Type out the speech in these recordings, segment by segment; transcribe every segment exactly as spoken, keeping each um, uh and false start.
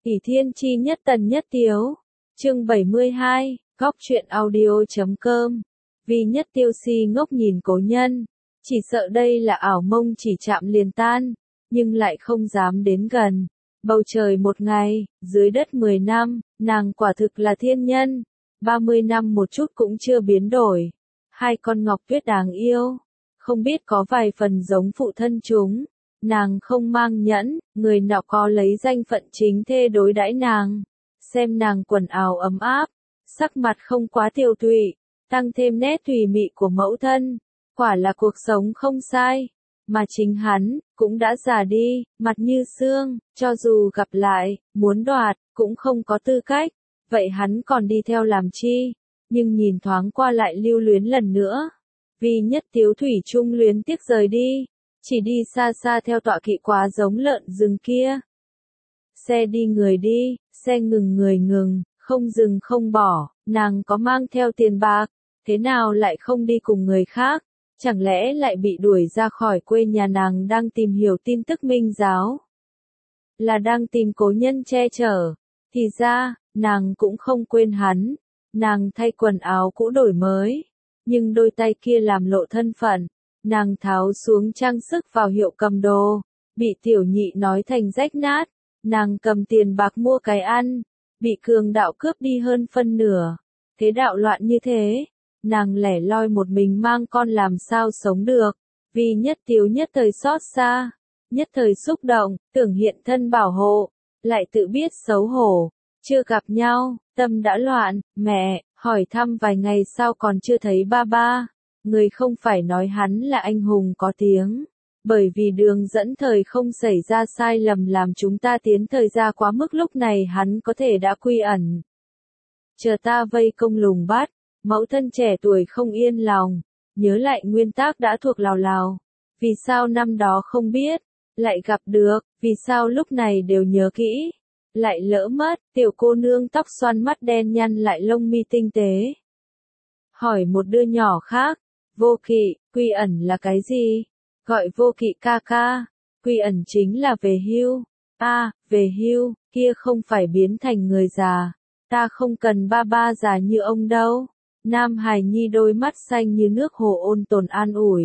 ỷ thiên chi nhất tần nhất tiếu. Chương bảy mươi hai, góc truyện audio chấm com. Vì nhất tiêu si ngốc nhìn cố nhân, chỉ sợ đây là ảo mông chỉ chạm liền tan, nhưng lại không dám đến gần. Bầu trời một ngày, dưới đất mười năm, nàng quả thực là thiên nhân. Ba mươi năm một chút cũng chưa biến đổi. Hai con ngọc tuyết đáng yêu, không biết có vài phần giống phụ thân chúng. Nàng không mang nhẫn, người nào có lấy danh phận chính thê đối đãi nàng. Xem nàng quần áo ấm áp, sắc mặt không quá tiều tụy, tăng thêm nét tùy mị của mẫu thân. Quả là cuộc sống không sai. Mà chính hắn, cũng đã già đi, mặt như xương, cho dù gặp lại, muốn đoạt, cũng không có tư cách. Vậy hắn còn đi theo làm chi? Nhưng nhìn thoáng qua lại lưu luyến lần nữa. Vì nhất tiếu thủy chung luyến tiếc rời đi. Chỉ đi xa xa theo tọa kỵ quá giống lợn rừng kia. Xe đi người đi, xe ngừng người ngừng, không dừng không bỏ, nàng có mang theo tiền bạc, thế nào lại không đi cùng người khác? Chẳng lẽ lại bị đuổi ra khỏi quê nhà nàng đang tìm hiểu tin tức minh giáo? Là đang tìm cố nhân che chở. Thì ra, nàng cũng không quên hắn. Nàng thay quần áo cũ đổi mới. Nhưng đôi tay kia làm lộ thân phận. Nàng tháo xuống trang sức vào hiệu cầm đồ. Bị tiểu nhị nói thành rách nát. Nàng cầm tiền bạc mua cái ăn. Bị cường đạo cướp đi hơn phân nửa. Thế đạo loạn như thế. Nàng lẻ loi một mình mang con làm sao sống được. Vì nhất tiếu nhất thời xót xa. Nhất thời xúc động, tưởng hiện thân bảo hộ. Lại tự biết xấu hổ. Chưa gặp nhau, tâm đã loạn. Mẹ, hỏi thăm vài ngày sau còn chưa thấy ba ba. Người không phải nói hắn là anh hùng có tiếng. Bởi vì đường dẫn thời không xảy ra sai lầm làm chúng ta tiến thời ra quá mức, lúc này hắn có thể đã quy ẩn. Chờ ta vây công lùng bắt. Mẫu thân trẻ tuổi không yên lòng. Nhớ lại nguyên tắc đã thuộc lào lào. Vì sao năm đó không biết. Lại gặp được. Vì sao lúc này đều nhớ kỹ. Lại lỡ mất. Tiểu cô nương tóc xoăn mắt đen nhăn lại lông mi tinh tế. Hỏi một đứa nhỏ khác. Vô kỵ, quy ẩn là cái gì? Gọi vô kỵ ca ca. Quy ẩn chính là về hưu. À, về hưu, kia không phải biến thành người già. Ta không cần ba ba già như ông đâu. Nam hài nhi đôi mắt xanh như nước hồ ôn tồn an ủi.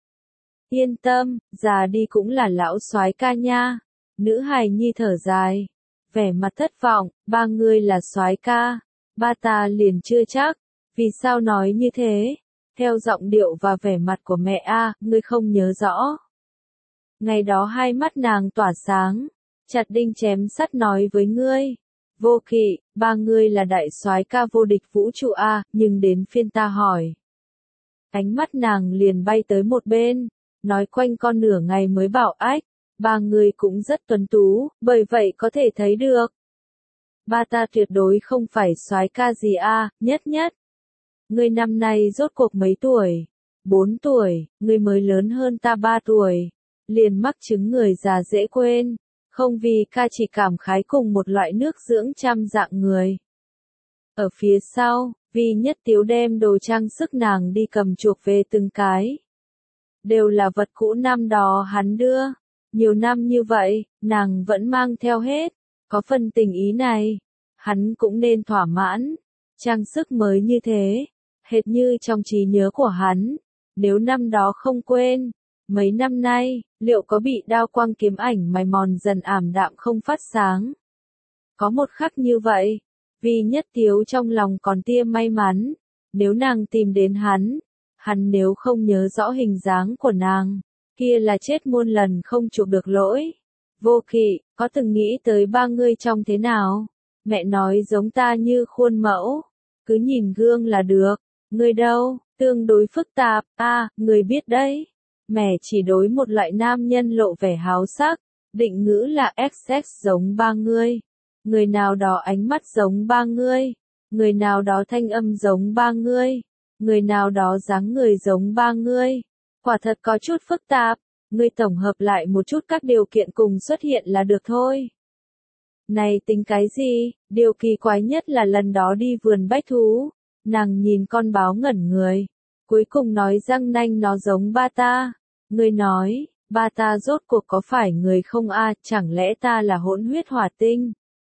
Yên tâm, già đi cũng là lão soái ca nha. Nữ hài nhi thở dài. Vẻ mặt thất vọng, ba người là soái ca. Ba ta liền chưa chắc. Vì sao nói như thế? Theo giọng điệu và vẻ mặt của mẹ a, ngươi không nhớ rõ. Ngày đó hai mắt nàng tỏa sáng. Chặt đinh chém sắt nói với ngươi. Vô kỵ, ba ngươi là đại soái ca vô địch vũ trụ a, nhưng đến phiên ta hỏi. Ánh mắt nàng liền bay tới một bên, nói quanh con nửa ngày mới bảo ách, ba ngươi cũng rất tuấn tú, bởi vậy có thể thấy được. Ba ta tuyệt đối không phải soái ca gì a, nhất nhất. Ngươi năm nay rốt cuộc mấy tuổi? Bốn tuổi, ngươi mới lớn hơn ta ba tuổi. Liền mắc chứng người già dễ quên. Không vì ca chỉ cảm khái cùng một loại nước dưỡng trăm dạng người. Ở phía sau, vì nhất tiếu đem đồ trang sức nàng đi cầm chuộc về từng cái. Đều là vật cũ năm đó hắn đưa. Nhiều năm như vậy, nàng vẫn mang theo hết. Có phần tình ý này, hắn cũng nên thỏa mãn. Trang sức mới như thế, hệt như trong trí nhớ của hắn. Nếu năm đó không quên. Mấy năm nay, liệu có bị đao quang kiếm ảnh mài mòn dần ảm đạm không phát sáng? Có một khắc như vậy, vì nhất tiếu trong lòng còn tia may mắn. Nếu nàng tìm đến hắn, hắn nếu không nhớ rõ hình dáng của nàng, kia là chết muôn lần không chuộc được lỗi. Vô kỵ, có từng nghĩ tới ba ngươi trông thế nào? Mẹ nói giống ta như khuôn mẫu. Cứ nhìn gương là được. Ngươi đâu, tương đối phức tạp, à, ngươi biết đấy. Mẹ chỉ đối một loại nam nhân lộ vẻ háo sắc, định ngữ là ích ích giống ba ngươi. Người nào đó ánh mắt giống ba ngươi. Người nào đó thanh âm giống ba ngươi. Người nào đó dáng người giống ba ngươi. Quả thật có chút phức tạp, ngươi tổng hợp lại một chút các điều kiện cùng xuất hiện là được thôi. Này tính cái gì, điều kỳ quái nhất là lần đó đi vườn bách thú. Nàng nhìn con báo ngẩn người. Cuối cùng nói răng nanh nó giống ba ta. Ngươi nói, ba ta rốt cuộc có phải người không a, chẳng lẽ ta là hỗn huyết hỏa tinh?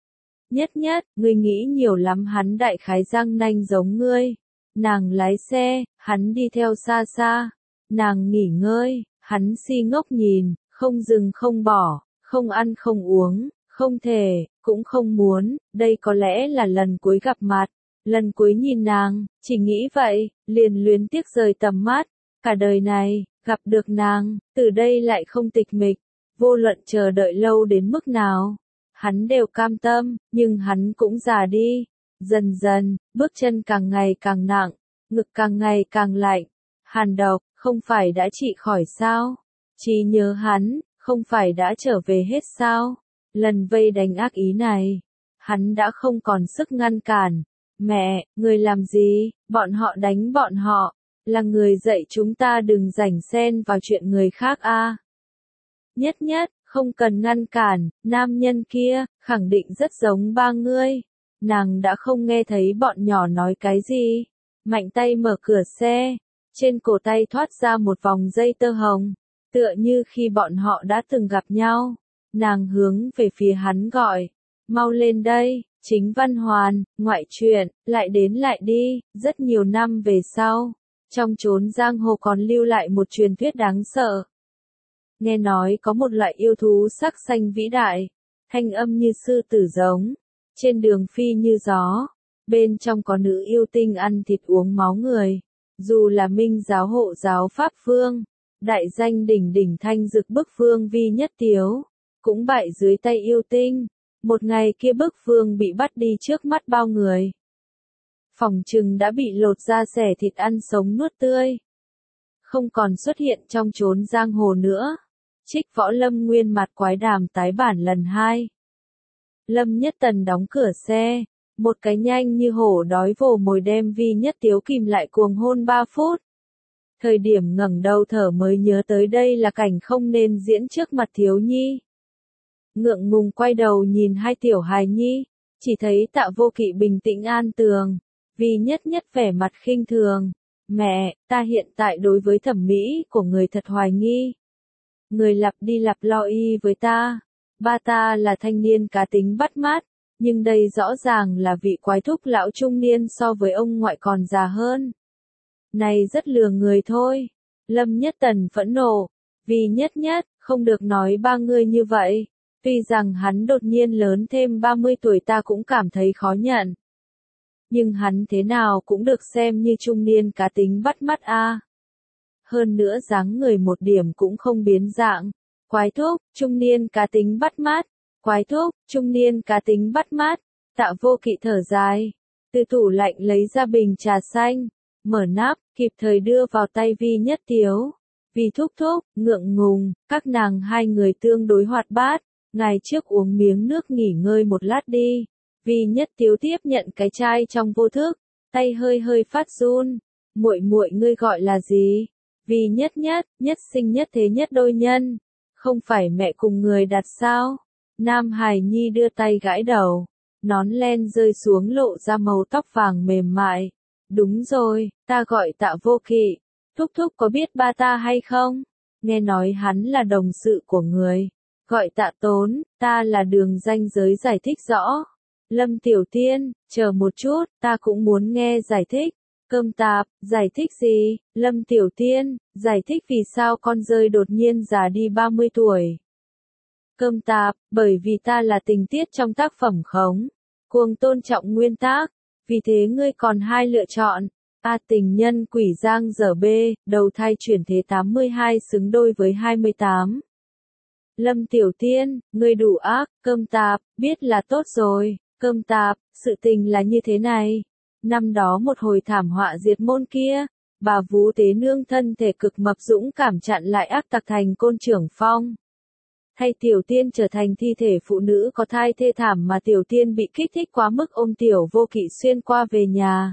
Nhất nhất, ngươi nghĩ nhiều lắm, hắn đại khái răng nanh giống ngươi. Nàng lái xe, hắn đi theo xa xa. Nàng nghỉ ngơi, hắn si ngốc nhìn, không dừng không bỏ, không ăn không uống, không thể, cũng không muốn, đây có lẽ là lần cuối gặp mặt, lần cuối nhìn nàng, chỉ nghĩ vậy, liền luyến tiếc rời tầm mắt, cả đời này, gặp được nàng, từ đây lại không tịch mịch, vô luận chờ đợi lâu đến mức nào, hắn đều cam tâm, nhưng hắn cũng già đi, dần dần, bước chân càng ngày càng nặng, ngực càng ngày càng lạnh, hàn độc, không phải đã trị khỏi sao? Trí nhớ hắn, không phải đã trở về hết sao? Lần vây đánh ác ý này, hắn đã không còn sức ngăn cản. Mẹ, người làm gì? Bọn họ đánh bọn họ, là người dạy chúng ta đừng rảnh xen vào chuyện người khác a. À. Nhất nhất, không cần ngăn cản, nam nhân kia, khẳng định rất giống ba ngươi. Nàng đã không nghe thấy bọn nhỏ nói cái gì. Mạnh tay mở cửa xe, trên cổ tay thoát ra một vòng dây tơ hồng, tựa như khi bọn họ đã từng gặp nhau. Nàng hướng về phía hắn gọi, mau lên đây, Chính Văn Hoàn, ngoại truyện, lại đến lại đi, rất nhiều năm về sau, trong chốn giang hồ còn lưu lại một truyền thuyết đáng sợ. Nghe nói có một loại yêu thú sắc xanh vĩ đại, thanh âm như sư tử giống, trên đường phi như gió, bên trong có nữ yêu tinh ăn thịt uống máu người, dù là Minh giáo hộ giáo Pháp Vương, đại danh đỉnh đỉnh thanh dực bức vương Vi Nhất Tiếu, cũng bại dưới tay yêu tinh, một ngày kia bức vương bị bắt đi trước mắt bao người. Phỏng chừng đã bị lột da xẻ thịt ăn sống nuốt tươi. Không còn xuất hiện trong chốn giang hồ nữa. Trích Võ Lâm Nguyên Mặt Quái Đàm tái bản lần hai. Lâm Nhất Tần đóng cửa xe, một cái nhanh như hổ đói vồ mồi đem Vi Nhất Tiếu kìm lại cuồng hôn ba phút. Thời điểm ngẩng đầu thở mới nhớ tới đây là cảnh không nên diễn trước mặt thiếu nhi. Ngượng ngùng quay đầu nhìn hai tiểu hài nhi, chỉ thấy Tạ Vô Kỵ bình tĩnh an tường, Vi Nhất Nhất vẻ mặt khinh thường. Mẹ, ta hiện tại đối với thẩm mỹ của người thật hoài nghi. Người lặp đi lặp loi với ta. Ba ta là thanh niên cá tính bắt mát, nhưng đây rõ ràng là vị quái thúc lão trung niên so với ông ngoại còn già hơn. Này rất lừa người thôi. Lâm Nhất Tần phẫn nộ. Vì Nhất Nhất, không được nói ba người như vậy. Tuy rằng hắn đột nhiên lớn thêm ba mươi tuổi ta cũng cảm thấy khó nhận. Nhưng hắn thế nào cũng được xem như trung niên cá tính bắt mắt a. À. Hơn nữa dáng người một điểm cũng không biến dạng. Quái thúc, trung niên cá tính bắt mắt. Quái thúc, trung niên cá tính bắt mắt. Tạ Vô Kỵ thở dài. Từ tủ lạnh lấy ra bình trà xanh. Mở nắp, kịp thời đưa vào tay Vi Nhất Tiếu. Vi thúc thúc, ngượng ngùng, các nàng hai người tương đối hoạt bát. Ngày trước uống miếng nước nghỉ ngơi một lát đi. Vi Nhất Tiếu tiếp nhận cái chai trong vô thức, tay hơi hơi phát run. Muội muội ngươi gọi là gì? Vi Nhất Nhất, nhất sinh nhất thế nhất đôi nhân. Không phải mẹ cùng người đặt sao? Nam Hải Nhi đưa tay gãi đầu. Nón len rơi xuống lộ ra màu tóc vàng mềm mại. Đúng rồi, ta gọi Tạ Vô Kỵ. Thúc thúc có biết ba ta hay không? Nghe nói hắn là đồng sự của người. Gọi Tạ Tốn, ta là đường ranh giới giải thích rõ. Lâm Tiểu Tiên, chờ một chút, ta cũng muốn nghe giải thích. Cơm tạp, giải thích gì? Lâm Tiểu Tiên, giải thích vì sao con rơi đột nhiên già đi ba mươi tuổi. Cơm tạp, bởi vì ta là tình tiết trong tác phẩm khống. Cuồng tôn trọng nguyên tác. Vì thế ngươi còn hai lựa chọn. A. Tình nhân quỷ giang dở B. Đầu thai chuyển thế tám mươi hai xứng đôi với hai mươi tám. Lâm Tiểu Tiên, ngươi đủ ác, cơm tạp, biết là tốt rồi. Cơm tạp, sự tình là như thế này. Năm đó một hồi thảm họa diệt môn kia, bà Vú Tế Nương thân thể cực mập dũng cảm chặn lại ác tặc thành Côn Trưởng Phong. Thay Tiểu Tiên trở thành thi thể phụ nữ có thai thê thảm mà Tiểu Tiên bị kích thích quá mức ôm Tiểu Vô Kỵ xuyên qua về nhà.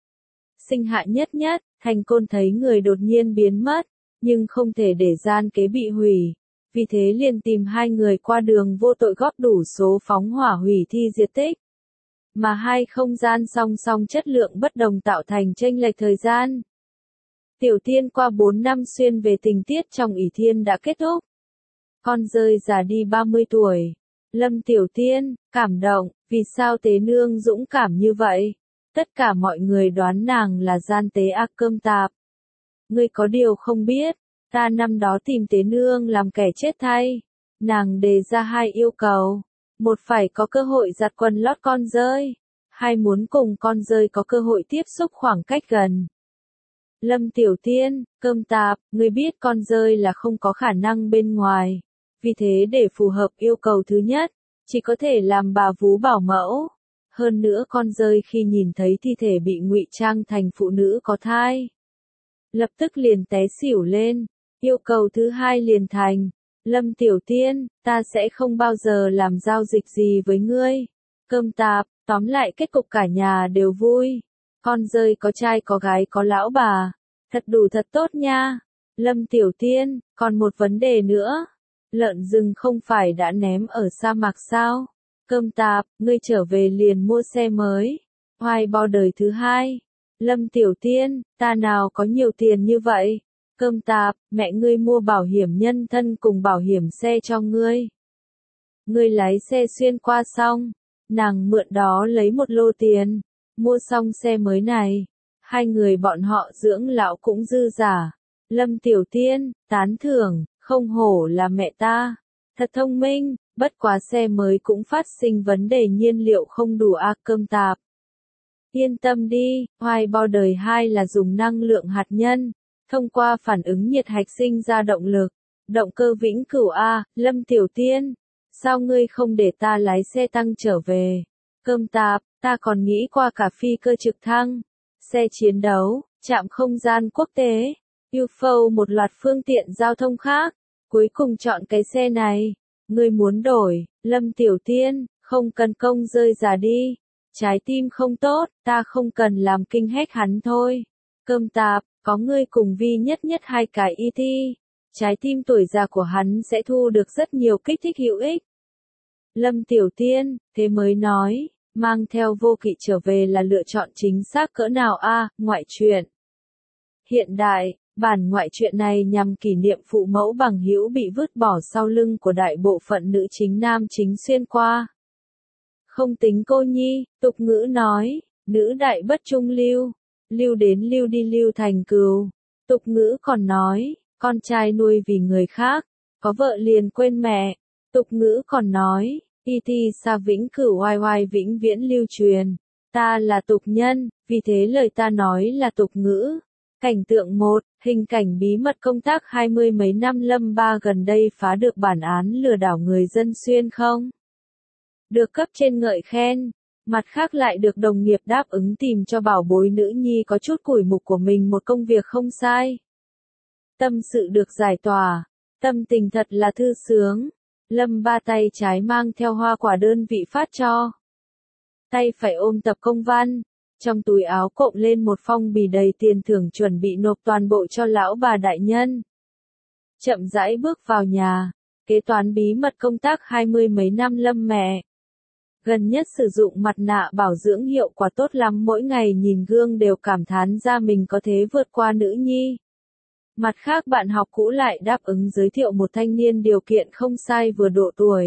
Sinh hạ Nhất Nhất, Thành Côn thấy người đột nhiên biến mất, nhưng không thể để gian kế bị hủy. Vì thế liền tìm hai người qua đường vô tội góp đủ số phóng hỏa hủy thi diệt tích. Mà hai không gian song song chất lượng bất đồng tạo thành chênh lệch thời gian. Tiểu Tiên qua bốn năm xuyên về tình tiết trong ỷ thiên đã kết thúc. Con rơi già đi ba mươi tuổi. Lâm Tiểu Tiên, cảm động, vì sao Tế Nương dũng cảm như vậy? Tất cả mọi người đoán nàng là gian tế ác cơm tạp. Ngươi có điều không biết, ta năm đó tìm Tế Nương làm kẻ chết thay. Nàng đề ra hai yêu cầu. Một phải có cơ hội giặt quần lót con dơi. Hai muốn cùng con dơi có cơ hội tiếp xúc khoảng cách gần. Lâm Tiểu Tiên, cơm tạp, ngươi biết con dơi là không có khả năng bên ngoài. Vì thế để phù hợp yêu cầu thứ nhất, chỉ có thể làm bà vú bảo mẫu. Hơn nữa con dơi khi nhìn thấy thi thể bị ngụy trang thành phụ nữ có thai, lập tức liền té xỉu lên. Yêu cầu thứ hai liền thành, Lâm Tiểu Tiên, ta sẽ không bao giờ làm giao dịch gì với ngươi. Cơm tạp, tóm lại kết cục cả nhà đều vui. Con dơi có trai có gái có lão bà. Thật đủ thật tốt nha. Lâm Tiểu Tiên, còn một vấn đề nữa. Lợn rừng không phải đã ném ở sa mạc sao? Cơm tạp, ngươi trở về liền mua xe mới. Hoài bao đời thứ hai. Lâm Tiểu Tiên, ta nào có nhiều tiền như vậy? Cơm tạp, mẹ ngươi mua bảo hiểm nhân thân cùng bảo hiểm xe cho ngươi. Ngươi lái xe xuyên qua xong, nàng mượn đó lấy một lô tiền, mua xong xe mới này. Hai người bọn họ dưỡng lão cũng dư giả. Lâm Tiểu Tiên, tán thưởng, không hổ là mẹ ta. Thật thông minh, bất quá xe mới cũng phát sinh vấn đề nhiên liệu không đủ a. Cơm tạp. Yên tâm đi, Hoài bao đời hai là dùng năng lượng hạt nhân, thông qua phản ứng nhiệt hạch sinh ra động lực, động cơ vĩnh cửu a. Lâm Tiểu Tiên, sao ngươi không để ta lái xe tăng trở về? Cơm tạp, ta còn nghĩ qua cả phi cơ trực thăng, xe chiến đấu, trạm không gian quốc tế, u ép o một loạt phương tiện giao thông khác, cuối cùng chọn cái xe này. Ngươi muốn đổi, Lâm Tiểu Tiên, không cần công rơi già đi. Trái tim không tốt, ta không cần làm kinh hét hắn thôi. Cơm tạp, có ngươi cùng Vi nhất nhất hai cái e tê. Trái tim tuổi già của hắn sẽ thu được rất nhiều kích thích hữu ích. Lâm Tiểu Tiên, thế mới nói, mang theo Vô Kỵ trở về là lựa chọn chính xác cỡ nào a. À, ngoại truyện. Hiện đại, bản ngoại truyện này nhằm kỷ niệm phụ mẫu bằng hữu bị vứt bỏ sau lưng của đại bộ phận nữ chính nam chính xuyên qua. Không tính cô nhi, tục ngữ nói, nữ đại bất trung lưu, lưu đến lưu đi lưu thành cừu. Tục ngữ còn nói, con trai nuôi vì người khác, có vợ liền quên mẹ. Tục ngữ còn nói, y ti xa vĩnh cửu oai oai vĩnh viễn lưu truyền. Ta là tục nhân, vì thế lời ta nói là tục ngữ. Cảnh tượng một, hình cảnh bí mật công tác hai mươi mấy năm Lâm Ba gần đây phá được bản án lừa đảo người dân xuyên không? Được cấp trên ngợi khen, mặt khác lại được đồng nghiệp đáp ứng tìm cho bảo bối nữ nhi có chút củi mục của mình một công việc không sai. Tâm sự được giải tỏa, tâm tình thật là thư sướng. Lâm Ba tay trái mang theo hoa quả đơn vị phát cho. Tay phải ôm tập công văn, trong túi áo cộm lên một phong bì đầy tiền thưởng chuẩn bị nộp toàn bộ cho lão bà đại nhân. Chậm rãi bước vào nhà, kế toán bí mật công tác hai mươi mấy năm Lâm mẹ. Gần nhất sử dụng mặt nạ bảo dưỡng hiệu quả tốt lắm, mỗi ngày nhìn gương đều cảm thán ra mình có thế vượt qua nữ nhi. Mặt khác bạn học cũ lại đáp ứng giới thiệu một thanh niên điều kiện không sai vừa độ tuổi.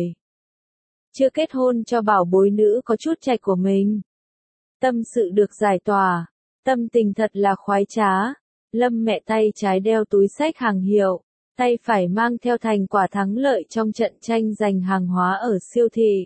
Chưa kết hôn cho bảo bối nữ có chút trạch của mình. Tâm sự được giải tỏa, tâm tình thật là khoái trá. Lâm mẹ tay trái đeo túi xách hàng hiệu, tay phải mang theo thành quả thắng lợi trong trận tranh giành hàng hóa ở siêu thị.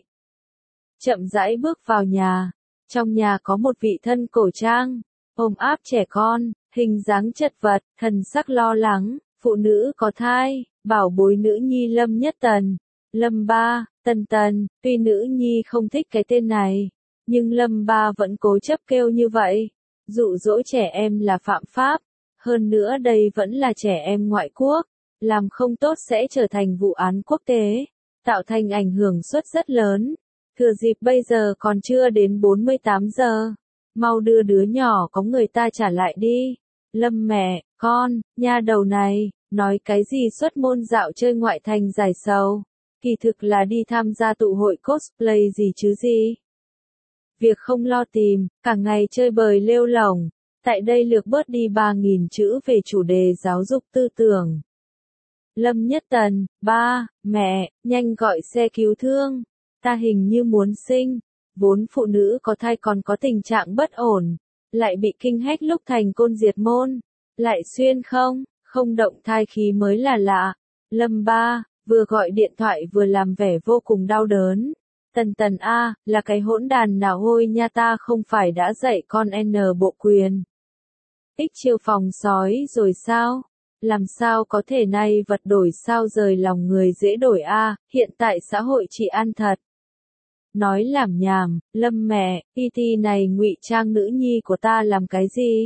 Chậm rãi bước vào nhà, trong nhà có một vị thân cổ trang, ôm áp trẻ con, hình dáng chật vật, thần sắc lo lắng, phụ nữ có thai, bảo bối nữ nhi Lâm Nhất Tần, Lâm Ba, Tần Tần, tuy nữ nhi không thích cái tên này, nhưng Lâm Ba vẫn cố chấp kêu như vậy, dụ dỗ trẻ em là phạm pháp, hơn nữa đây vẫn là trẻ em ngoại quốc, làm không tốt sẽ trở thành vụ án quốc tế, tạo thành ảnh hưởng suất rất lớn. Thừa dịp bây giờ còn chưa đến bốn mươi tám giờ, mau đưa đứa nhỏ có người ta trả lại đi. Lâm mẹ, con, nha đầu này, nói cái gì xuất môn dạo chơi ngoại thành giải sầu, kỳ thực là đi tham gia tụ hội cosplay gì chứ gì. Việc không lo tìm, cả ngày chơi bời lêu lổng, tại đây lược bớt đi ba nghìn chữ về chủ đề giáo dục tư tưởng. Lâm Nhất Tần, ba, mẹ, nhanh gọi xe cứu thương. ta hình như muốn sinh, vốn phụ nữ có thai còn có tình trạng bất ổn, lại bị kinh hách lúc thành côn diệt môn, lại xuyên không, không động thai khí mới là lạ. Lâm Ba, vừa gọi điện thoại vừa làm vẻ vô cùng đau đớn. Tần Tần a, là cái hỗn đàn nào hôi nha, ta không phải đã dạy con N bộ quyền. Ích chiêu phòng sói rồi sao? Làm sao có thể nay vật đổi sao rời lòng người dễ đổi a, hiện tại xã hội chỉ ăn thật. Nói làm nhảm, Lâm mẹ, pê tê này ngụy trang nữ nhi của ta làm cái gì?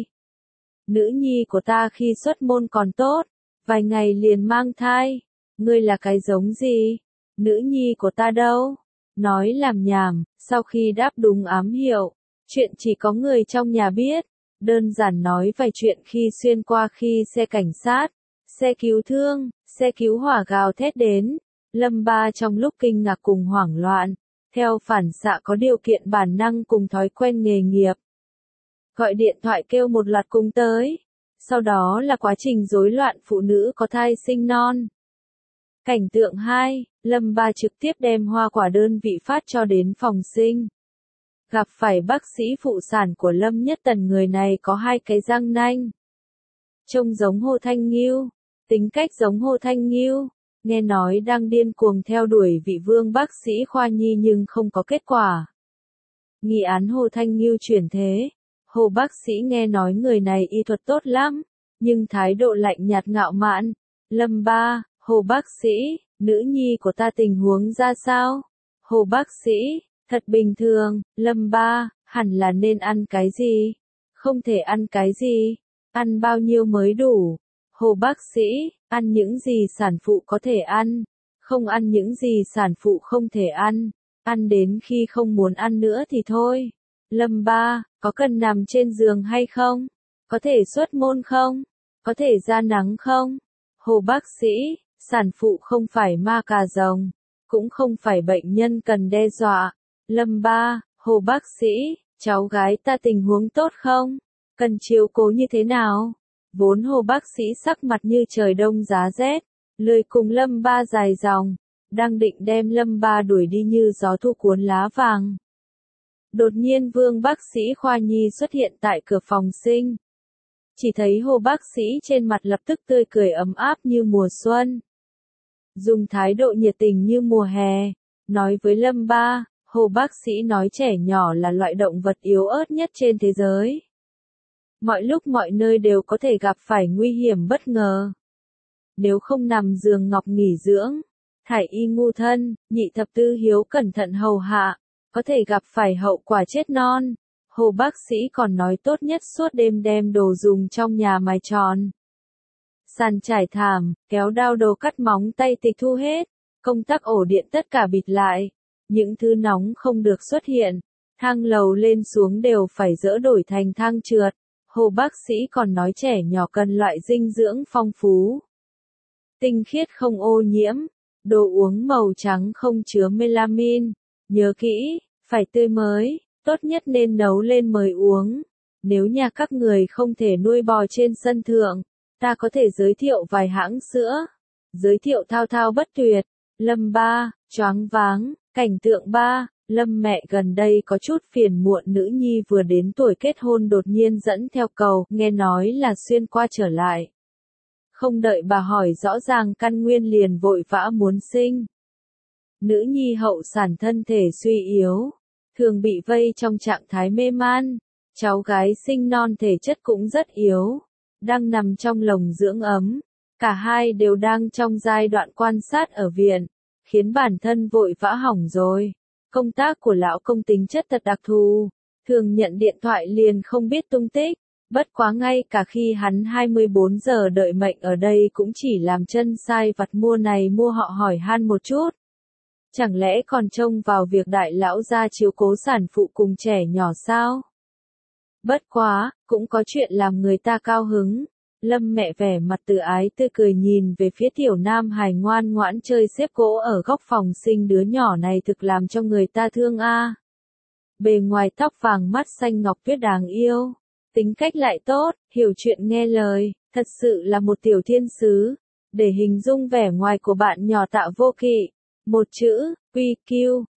Nữ nhi của ta khi xuất môn còn tốt, vài ngày liền mang thai, ngươi là cái giống gì? Nữ nhi của ta đâu? Nói làm nhảm, sau khi đáp đúng ám hiệu, chuyện chỉ có người trong nhà biết, đơn giản nói vài chuyện khi xuyên qua khi xe cảnh sát, xe cứu thương, xe cứu hỏa gào thét đến, Lâm Ba trong lúc kinh ngạc cùng hoảng loạn, theo phản xạ có điều kiện bản năng cùng thói quen nghề nghiệp. Gọi điện thoại kêu một loạt cung tới, sau đó là quá trình rối loạn phụ nữ có thai sinh non. Cảnh tượng hai, Lâm Ba trực tiếp đem hoa quả đơn vị phát cho đến phòng sinh. Gặp phải bác sĩ phụ sản của Lâm Nhất Tần, người này có hai cái răng nanh. Trông giống Hồ Thanh Nghiêu, tính cách giống Hồ Thanh Nghiêu, nghe nói đang điên cuồng theo đuổi vị vương bác sĩ khoa nhi nhưng không có kết quả. Nghi án Hồ Thanh Nghiêu chuyển thế, Hồ bác sĩ nghe nói người này y thuật tốt lắm, nhưng thái độ lạnh nhạt ngạo mạn. Lâm Ba, Hồ bác sĩ, nữ nhi của ta tình huống ra sao? Hồ bác sĩ, thật bình thường. Lâm Ba, hẳn là nên ăn cái gì? Không thể ăn cái gì? Ăn bao nhiêu mới đủ? Hồ bác sĩ, ăn những gì sản phụ có thể ăn, không ăn những gì sản phụ không thể ăn, ăn đến khi không muốn ăn nữa thì thôi. Lâm Ba, có cần nằm trên giường hay không? Có thể xuất môn không? Có thể ra nắng không? Hồ bác sĩ, sản phụ không phải ma cà rồng, cũng không phải bệnh nhân cần đe dọa. Lâm Ba, Hồ bác sĩ, cháu gái ta tình huống tốt không? Cần chiếu cố như thế nào? Vốn Hồ bác sĩ sắc mặt như trời đông giá rét, lười cùng Lâm Ba dài dòng, đang định đem Lâm Ba đuổi đi như gió thu cuốn lá vàng. Đột nhiên Vương bác sĩ khoa nhi xuất hiện tại cửa phòng sinh. Chỉ thấy Hồ bác sĩ trên mặt lập tức tươi cười ấm áp như mùa xuân. Dùng thái độ nhiệt tình như mùa hè, nói với Lâm Ba, Hồ bác sĩ nói trẻ nhỏ là loại động vật yếu ớt nhất trên thế giới. Mọi lúc mọi nơi đều có thể gặp phải nguy hiểm bất ngờ. Nếu không nằm giường ngọc nghỉ dưỡng, thải y ngu thân, nhị thập tư hiếu cẩn thận hầu hạ, có thể gặp phải hậu quả chết non. Hồ bác sĩ còn nói tốt nhất suốt đêm đem đồ dùng trong nhà mài tròn. Sàn trải thảm, kéo đao đồ cắt móng tay tịch thu hết, công tắc ổ điện tất cả bịt lại. Những thứ nóng không được xuất hiện, thang lầu lên xuống đều phải dỡ đổi thành thang trượt. Hồ bác sĩ còn nói trẻ nhỏ cần loại dinh dưỡng phong phú, tinh khiết không ô nhiễm, đồ uống màu trắng không chứa melamin. Nhớ kỹ, phải tươi mới, tốt nhất nên nấu lên mới uống. Nếu nhà các người không thể nuôi bò trên sân thượng, ta có thể giới thiệu vài hãng sữa. Giới thiệu thao thao bất tuyệt. Lâm Ba, choáng váng. Cảnh tượng ba, Lâm mẹ gần đây có chút phiền muộn, nữ nhi vừa đến tuổi kết hôn đột nhiên dẫn theo cầu, nghe nói là xuyên qua trở lại. Không đợi bà hỏi rõ ràng căn nguyên liền vội vã muốn sinh. Nữ nhi hậu sản thân thể suy yếu, thường bị vây trong trạng thái mê man. Cháu gái sinh non thể chất cũng rất yếu, đang nằm trong lồng dưỡng ấm. Cả hai đều đang trong giai đoạn quan sát ở viện, khiến bản thân vội vã hỏng rồi. Công tác của lão công tính chất thật đặc thù, thường nhận điện thoại liền không biết tung tích. Bất quá ngay cả khi hắn hai mươi bốn giờ đợi mệnh ở đây cũng chỉ làm chân sai vặt mua này mua họ hỏi han một chút. Chẳng lẽ còn trông vào việc đại lão gia chiếu cố sản phụ cùng trẻ nhỏ sao? Bất quá, cũng có chuyện làm người ta cao hứng. Lâm mẹ vẻ mặt từ ái tươi cười nhìn về phía tiểu nam hài ngoan ngoãn chơi xếp gỗ ở góc phòng sinh, đứa nhỏ này thực làm cho người ta thương a. Bề ngoài tóc vàng mắt xanh ngọc tuyết đáng yêu, tính cách lại tốt, hiểu chuyện nghe lời, thật sự là một tiểu thiên sứ. Để hình dung vẻ ngoài của bạn nhỏ Tạ Vô Kỵ, một chữ, quy kiu,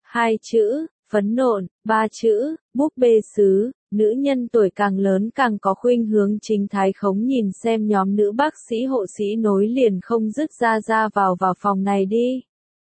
hai chữ, phấn nộn, ba chữ, búp bê sứ. Nữ nhân tuổi càng lớn càng có khuynh hướng chính thái khống, nhìn xem nhóm nữ bác sĩ hộ sĩ nối liền không dứt ra ra vào vào phòng này đi.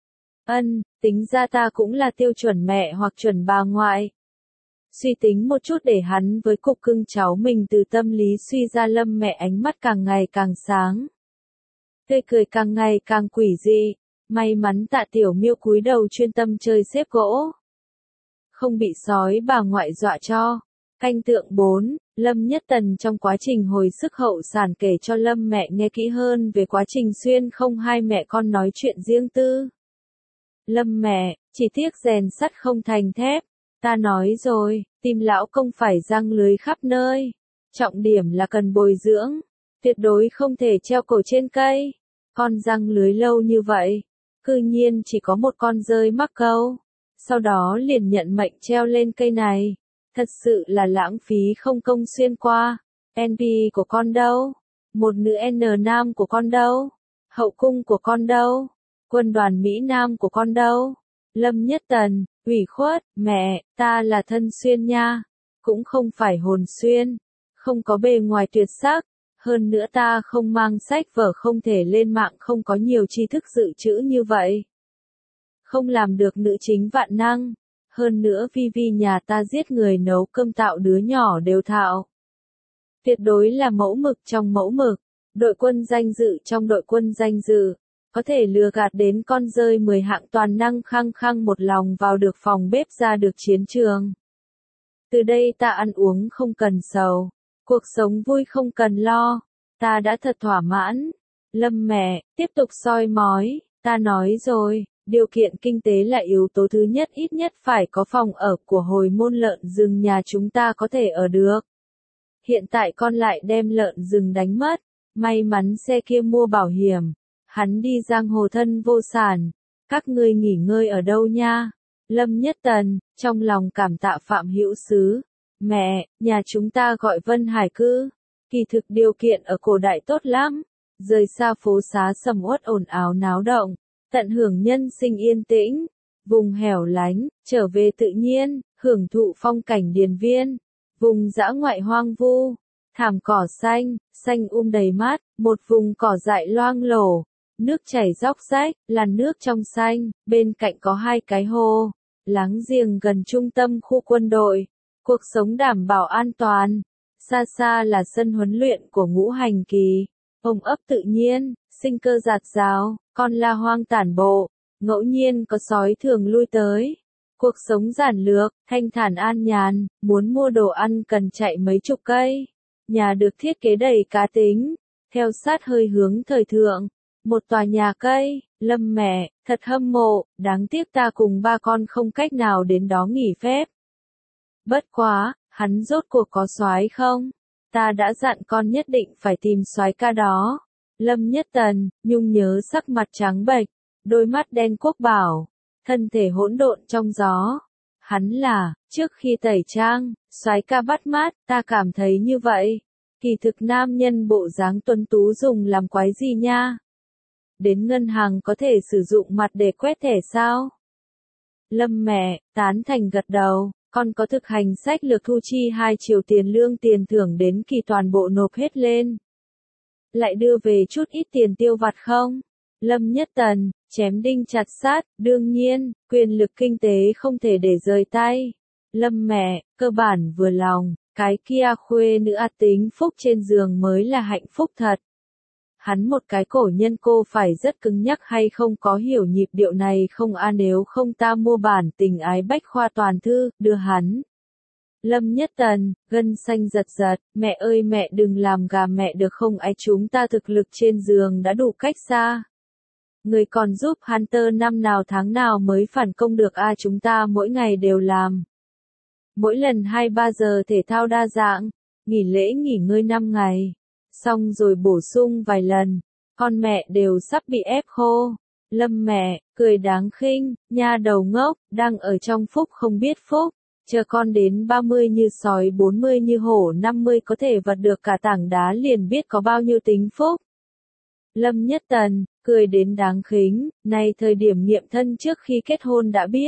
Ân, tính ra ta cũng là tiêu chuẩn mẹ hoặc chuẩn bà ngoại. Suy tính một chút để hắn với cục cưng cháu mình từ tâm lý suy ra Lâm mẹ ánh mắt càng ngày càng sáng. Tươi cười càng ngày càng quỷ dị, may mắn Tạ Tiểu Miêu cúi đầu chuyên tâm chơi xếp gỗ. Không bị sói bà ngoại dọa cho. Canh tượng bốn, Lâm Nhất Tần trong quá trình hồi sức hậu sản kể cho Lâm mẹ nghe kỹ hơn về quá trình xuyên không hai mẹ con nói chuyện riêng tư. Lâm mẹ, chỉ tiếc rèn sắt không thành thép. Ta nói rồi, tìm lão công phải răng lưới khắp nơi. Trọng điểm là cần bồi dưỡng. Tuyệt đối không thể treo cổ trên cây. Con răng lưới lâu như vậy. Cư nhiên chỉ có một con rơi mắc câu. Sau đó liền nhận mệnh treo lên cây này. Thật sự là lãng phí không công xuyên qua. en pê của con đâu? Một nữ N nam của con đâu? Hậu cung của con đâu? Quân đoàn Mỹ Nam của con đâu? Lâm Nhất Tần, ủy khuất, mẹ, ta là thân xuyên nha. Cũng không phải hồn xuyên. Không có bề ngoài tuyệt sắc. Hơn nữa ta không mang sách vở, không thể lên mạng, không có nhiều tri thức dự trữ như vậy. Không làm được nữ chính vạn năng. Hơn nữa Vi Vi nhà ta giết người nấu cơm tạo đứa nhỏ đều thạo. Tuyệt đối là mẫu mực trong mẫu mực. Đội quân danh dự trong đội quân danh dự. Có thể lừa gạt đến con rơi mười hạng toàn năng, khăng khăng một lòng vào được phòng bếp, ra được chiến trường. Từ đây ta ăn uống không cần sầu. Cuộc sống vui không cần lo. Ta đã thật thỏa mãn. Lâm mẹ, tiếp tục soi mói. Ta nói rồi. Điều kiện kinh tế là yếu tố thứ nhất, ít nhất phải có phòng ở của hồi môn lợn rừng nhà chúng ta có thể ở được. Hiện tại con lại đem lợn rừng đánh mất, may mắn xe kia mua bảo hiểm, hắn đi giang hồ thân vô sản, các ngươi nghỉ ngơi ở đâu nha? Lâm Nhất Tần, trong lòng cảm tạ Phạm Hữu Sứ, mẹ, nhà chúng ta gọi Vân Hải cư, kỳ thực điều kiện ở cổ đại tốt lắm, rời xa phố xá sầm uất ồn ào náo động. Tận hưởng nhân sinh yên tĩnh, vùng hẻo lánh, trở về tự nhiên, hưởng thụ phong cảnh điền viên, vùng dã ngoại hoang vu, thảm cỏ xanh, xanh um đầy mát, một vùng cỏ dại loang lổ, nước chảy róc rách, làn nước trong xanh, bên cạnh có hai cái hồ, láng giềng gần trung tâm khu quân đội, cuộc sống đảm bảo an toàn, xa xa là sân huấn luyện của Ngũ Hành Kỳ, ôm ấp tự nhiên, sinh cơ rạt rào. Con la hoang tản bộ, ngẫu nhiên có sói thường lui tới. Cuộc sống giản lược, thanh thản an nhàn, muốn mua đồ ăn cần chạy mấy chục cây. Nhà được thiết kế đầy cá tính, theo sát hơi hướng thời thượng. Một tòa nhà cây, Lâm mẹ, thật hâm mộ, đáng tiếc ta cùng ba con không cách nào đến đó nghỉ phép. Bất quá, hắn rốt cuộc có soái không? Ta đã dặn con nhất định phải tìm soái ca đó. Lâm Nhất Tần, nhung nhớ sắc mặt trắng bệch, đôi mắt đen quốc bảo, thân thể hỗn độn trong gió. Hắn là, trước khi tẩy trang, soái ca bắt mát, ta cảm thấy như vậy. Kỳ thực nam nhân bộ dáng tuấn tú dùng làm quái gì nha? Đến ngân hàng có thể sử dụng mặt để quét thẻ sao? Lâm mẹ, tán thành gật đầu, con có thực hành sách lược thu chi hai triệu tiền lương tiền thưởng đến kỳ toàn bộ nộp hết lên. Lại đưa về chút ít tiền tiêu vặt không? Lâm Nhất Tần, chém đinh chặt sát, đương nhiên, quyền lực kinh tế không thể để rời tay. Lâm mẹ, cơ bản vừa lòng, cái kia khuê nữ a tính phúc trên giường mới là hạnh phúc thật. Hắn một cái cổ nhân cô phải rất cứng nhắc hay không có hiểu nhịp điệu này không a, nếu không ta mua bản tình ái bách khoa toàn thư, đưa hắn. Lâm Nhất Tần, gân xanh giật giật, mẹ ơi mẹ đừng làm gà mẹ được không ái, chúng ta thực lực trên giường đã đủ cách xa. Người còn giúp Hunter năm nào tháng nào mới phản công được a, chúng ta mỗi ngày đều làm. Mỗi lần hai ba giờ thể thao đa dạng, nghỉ lễ nghỉ ngơi năm ngày, xong rồi bổ sung vài lần, con mẹ đều sắp bị ép khô. Lâm mẹ, cười đáng khinh, nha đầu ngốc, đang ở trong phúc không biết phúc. Chờ con đến ba mươi như sói, bốn mươi như hổ, năm mươi có thể vật được cả tảng đá liền biết có bao nhiêu tính phúc. Lâm Nhất Tần, cười đến đáng khính, này thời điểm nghiệm thân trước khi kết hôn đã biết,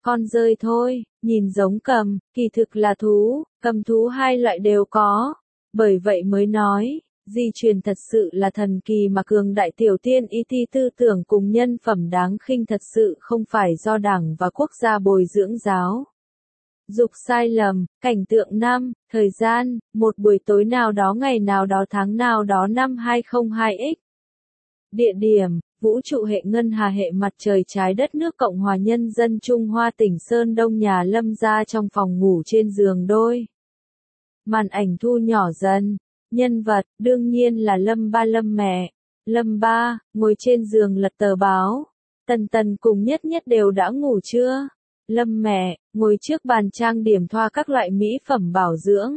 Con dơi thôi, nhìn giống cầm, kỳ thực là thú, cầm thú hai loại đều có. Bởi vậy mới nói, di truyền thật sự là thần kỳ mà cường đại tiểu tiên y ti tư tưởng cùng nhân phẩm đáng khinh thật sự không phải do đảng và quốc gia bồi dưỡng giáo. Dục sai lầm, cảnh tượng năm, thời gian, một buổi tối nào đó ngày nào đó tháng nào đó năm hai không hai x. Địa điểm, vũ trụ hệ ngân hà hệ mặt trời trái đất nước Cộng hòa Nhân dân Trung Hoa tỉnh Sơn Đông nhà Lâm gia trong phòng ngủ trên giường đôi. Màn ảnh thu nhỏ dần. Nhân vật, đương nhiên là Lâm ba Lâm mẹ. Lâm ba, ngồi trên giường lật tờ báo. Tần Tần cùng Nhất Nhất đều đã ngủ chưa? Lâm mẹ, ngồi trước bàn trang điểm thoa các loại mỹ phẩm bảo dưỡng.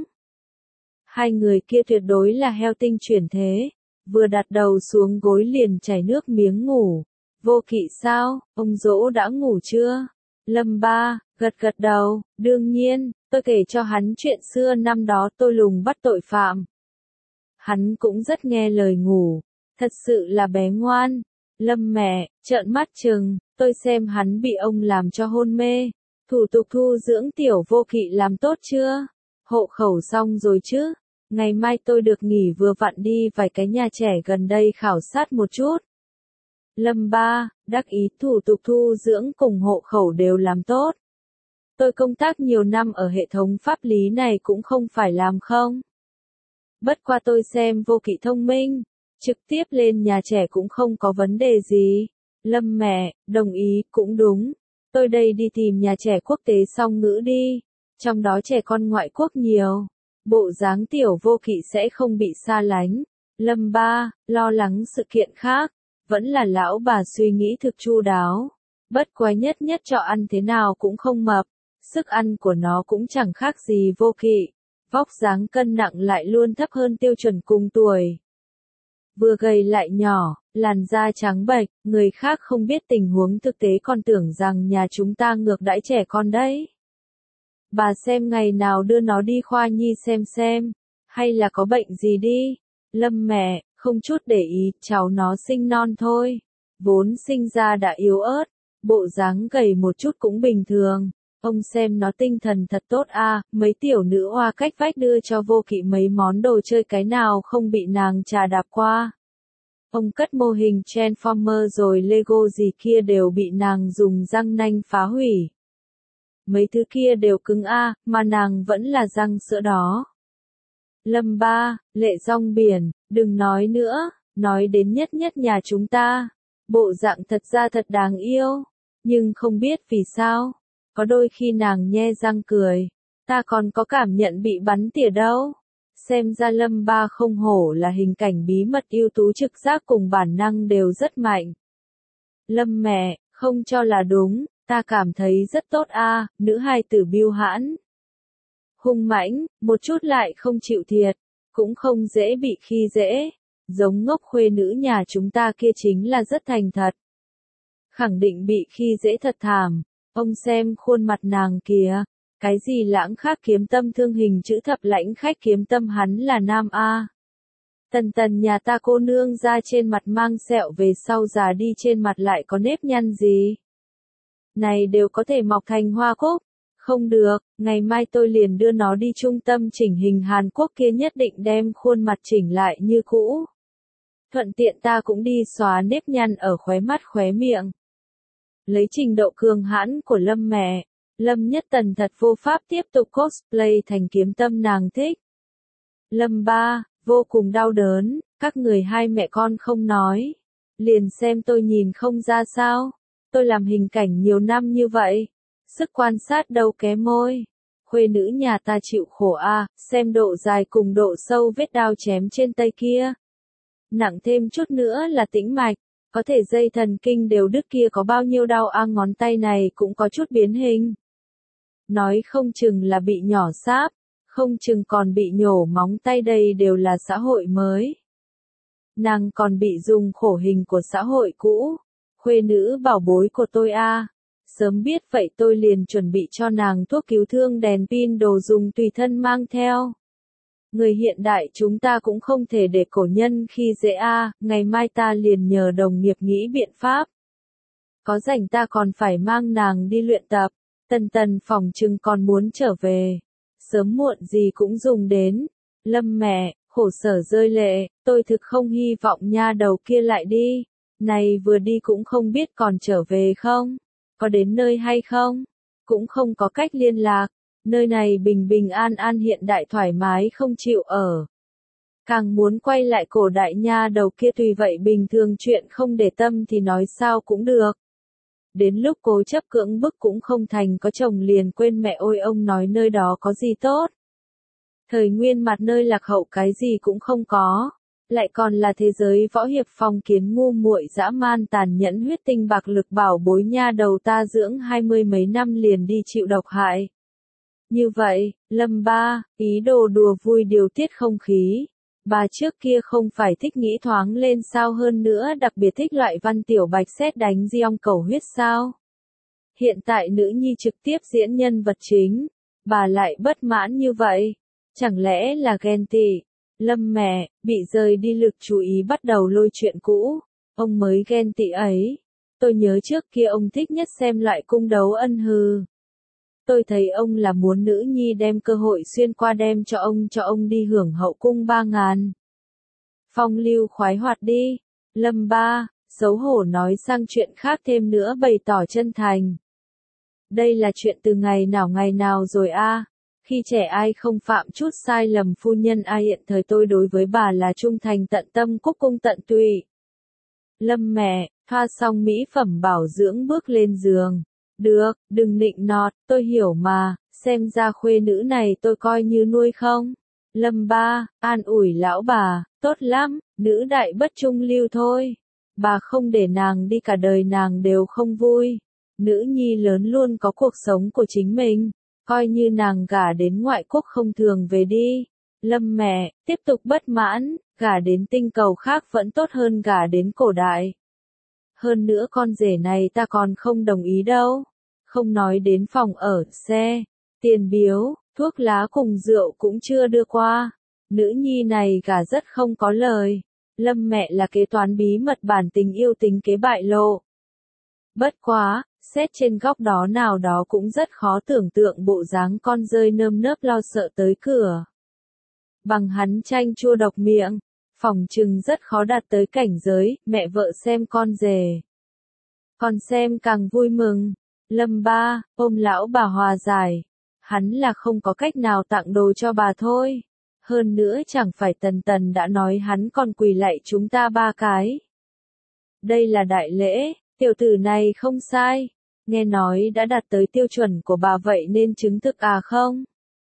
Hai người kia tuyệt đối là heo tinh chuyển thế. Vừa đặt đầu xuống gối liền chảy nước miếng ngủ. Vô Kỵ sao, ông Dỗ đã ngủ chưa? Lâm ba, gật gật đầu, đương nhiên, tôi kể cho hắn chuyện xưa năm đó tôi lùng bắt tội phạm. Hắn cũng rất nghe lời ngủ, thật sự là bé ngoan. Lâm mẹ, trợn mắt trừng, tôi xem hắn bị ông làm cho hôn mê. Thủ tục thu dưỡng tiểu Vô Kỵ làm tốt chưa? Hộ khẩu xong rồi chứ? Ngày mai tôi được nghỉ vừa vặn đi vài cái nhà trẻ gần đây khảo sát một chút. Lâm ba, đắc ý thủ tục thu dưỡng cùng hộ khẩu đều làm tốt. Tôi công tác nhiều năm ở hệ thống pháp lý này cũng không phải làm không. Bất qua tôi xem Vô Kỵ thông minh, trực tiếp lên nhà trẻ cũng không có vấn đề gì. Lâm mẹ, đồng ý, cũng đúng. Tôi đây đi tìm nhà trẻ quốc tế song ngữ đi. Trong đó trẻ con ngoại quốc nhiều. Bộ dáng tiểu Vô Kỵ sẽ không bị xa lánh. Lâm ba, lo lắng sự kiện khác. Vẫn là lão bà suy nghĩ thực chu đáo. Bất quá Nhất Nhất cho ăn thế nào cũng không mập. Sức ăn của nó cũng chẳng khác gì Vô Kỵ. Vóc dáng cân nặng lại luôn thấp hơn tiêu chuẩn cùng tuổi. Vừa gầy lại nhỏ, làn da trắng bệch, người khác không biết tình huống thực tế còn tưởng rằng nhà chúng ta ngược đãi trẻ con đấy. Bà xem ngày nào đưa nó đi khoa nhi xem xem, hay là có bệnh gì đi. Lâm mẹ, không chút để ý, cháu nó sinh non thôi. Vốn sinh ra đã yếu ớt, bộ dáng gầy một chút cũng bình thường. Ông xem nó tinh thần thật tốt a, à, mấy tiểu nữ oa cách vách đưa cho Vô Kỵ mấy món đồ chơi cái nào không bị nàng trà đạp qua. Ông cất mô hình Transformer rồi Lego gì kia đều bị nàng dùng răng nanh phá hủy. Mấy thứ kia đều cứng a, à, mà nàng vẫn là răng sữa đó. Lâm ba, lệ rong biển, đừng nói nữa, nói đến Nhất Nhất nhà chúng ta. Bộ dạng thật ra thật đáng yêu, nhưng không biết vì sao. Có đôi khi nàng nhe răng cười, ta còn có cảm nhận bị bắn tỉa đâu. Xem ra Lâm ba không hổ là hình cảnh bí mật ưu tú trực giác cùng bản năng đều rất mạnh. Lâm mẹ, không cho là đúng, ta cảm thấy rất tốt a, à, nữ hài tử biêu hãn. Hung mãnh, một chút lại không chịu thiệt, cũng không dễ bị khi dễ. Giống ngốc khuê nữ nhà chúng ta kia chính là rất thành thật. Khẳng định bị khi dễ thật thảm. Ông xem khuôn mặt nàng kìa, cái gì lãng khác kiếm tâm thương hình chữ thập lãnh khách kiếm tâm hắn là nam a. Tần Tần nhà ta cô nương ra trên mặt mang sẹo về sau già đi trên mặt lại có nếp nhăn gì. Này đều có thể mọc thành hoa cúc. Không được, ngày mai tôi liền đưa nó đi trung tâm chỉnh hình Hàn Quốc kia nhất định đem khuôn mặt chỉnh lại như cũ. Thuận tiện ta cũng đi xóa nếp nhăn ở khóe mắt khóe miệng. Lấy trình độ cường hãn của Lâm mẹ, Lâm Nhất Tần thật vô pháp tiếp tục cosplay thành kiếm tâm nàng thích. Lâm ba, vô cùng đau đớn, các người hai mẹ con không nói. Liền xem tôi nhìn không ra sao. Tôi làm hình cảnh nhiều năm như vậy. Sức quan sát đâu kém môi. Khuê nữ nhà ta chịu khổ a, à, xem độ dài cùng độ sâu vết đao chém trên tay kia. Nặng thêm chút nữa là tĩnh mạch. Có thể dây thần kinh đều đứt kia có bao nhiêu đau a, ngón tay này cũng có chút biến hình. Nói không chừng là bị nhỏ sáp, không chừng còn bị nhổ móng tay, đây đều là xã hội mới. Nàng còn bị dùng khổ hình của xã hội cũ. Khuê nữ bảo bối của tôi a, à. Sớm biết vậy tôi liền chuẩn bị cho nàng thuốc cứu thương, đèn pin, đồ dùng tùy thân mang theo. Người hiện đại chúng ta cũng không thể để cổ nhân khi dễ a, à, ngày mai ta liền nhờ đồng nghiệp nghĩ biện pháp. Có rảnh ta còn phải mang nàng đi luyện tập. Tần Tần phòng chừng còn muốn trở về. Sớm muộn gì cũng dùng đến. Lâm mẹ, khổ sở rơi lệ, tôi thực không hy vọng nha đầu kia lại đi. Này vừa đi cũng không biết còn trở về không? Có đến nơi hay không? Cũng không có cách liên lạc. Nơi này bình bình an an hiện đại thoải mái không chịu ở. Càng muốn quay lại cổ đại nha đầu kia tùy vậy bình thường chuyện không để tâm thì nói sao cũng được. Đến lúc cố chấp cưỡng bức cũng không thành, có chồng liền quên mẹ, ôi ông nói nơi đó có gì tốt. Thời nguyên mặt nơi lạc hậu cái gì cũng không có. Lại còn là thế giới võ hiệp, phong kiến ngu muội dã man tàn nhẫn, huyết tinh bạc lực, bảo bối nha đầu ta dưỡng hai mươi mấy năm liền đi chịu độc hại. Như vậy, Lâm ba, ý đồ đùa vui điều tiết không khí. Bà trước kia không phải thích nghĩ thoáng lên sao, hơn nữa đặc biệt thích loại văn tiểu bạch sét đánh giong cầu huyết sao. Hiện tại nữ nhi trực tiếp diễn nhân vật chính, bà lại bất mãn như vậy. Chẳng lẽ là ghen tị? Lâm mẹ, bị rời đi lực chú ý bắt đầu lôi chuyện cũ. Ông mới ghen tị ấy. Tôi nhớ trước kia ông thích nhất xem loại cung đấu ân hư. Tôi thấy ông là muốn nữ nhi đem cơ hội xuyên qua đem cho ông cho ông đi hưởng hậu cung ba ngàn. Phong lưu khoái hoạt đi. Lâm ba, xấu hổ nói sang chuyện khác thêm nữa, bày tỏ chân thành. Đây là chuyện từ ngày nào ngày nào rồi a? Khi trẻ ai không phạm chút sai lầm, phu nhân ai hiện thời tôi đối với bà là trung thành tận tâm, cúc cung tận tụy. Lâm mẹ, thoa xong mỹ phẩm bảo dưỡng bước lên giường. Được, đừng nịnh nọt, tôi hiểu mà, xem ra khuê nữ này tôi coi như nuôi không. Lâm ba, an ủi lão bà, tốt lắm, nữ đại bất trung lưu thôi. Bà không để nàng đi cả đời nàng đều không vui. Nữ nhi lớn luôn có cuộc sống của chính mình, coi như nàng gả đến ngoại quốc không thường về đi. Lâm mẹ, tiếp tục bất mãn, gả đến tinh cầu khác vẫn tốt hơn gả đến cổ đại. Hơn nữa con rể này ta còn không đồng ý đâu. Không nói đến phòng ở, xe, tiền biếu, thuốc lá cùng rượu cũng chưa đưa qua. Nữ nhi này gả rất không có lời. Lâm mẹ là kế toán bí mật, bản tình yêu tính kế bại lộ. Bất quá, xét trên góc đó nào đó cũng rất khó tưởng tượng bộ dáng con rơi nơm nớp lo sợ tới cửa. Bằng hắn chanh chua độc miệng, phỏng chừng rất khó đạt tới cảnh giới, mẹ vợ xem con rể. Còn xem càng vui mừng. Lâm ba, ôm lão bà hòa giải. Hắn là không có cách nào tặng đồ cho bà thôi. Hơn nữa chẳng phải Tần Tần đã nói hắn còn quỳ lạy chúng ta ba cái. Đây là đại lễ, tiểu tử này không sai. Nghe nói đã đạt tới tiêu chuẩn của bà vậy nên chứng thực à không?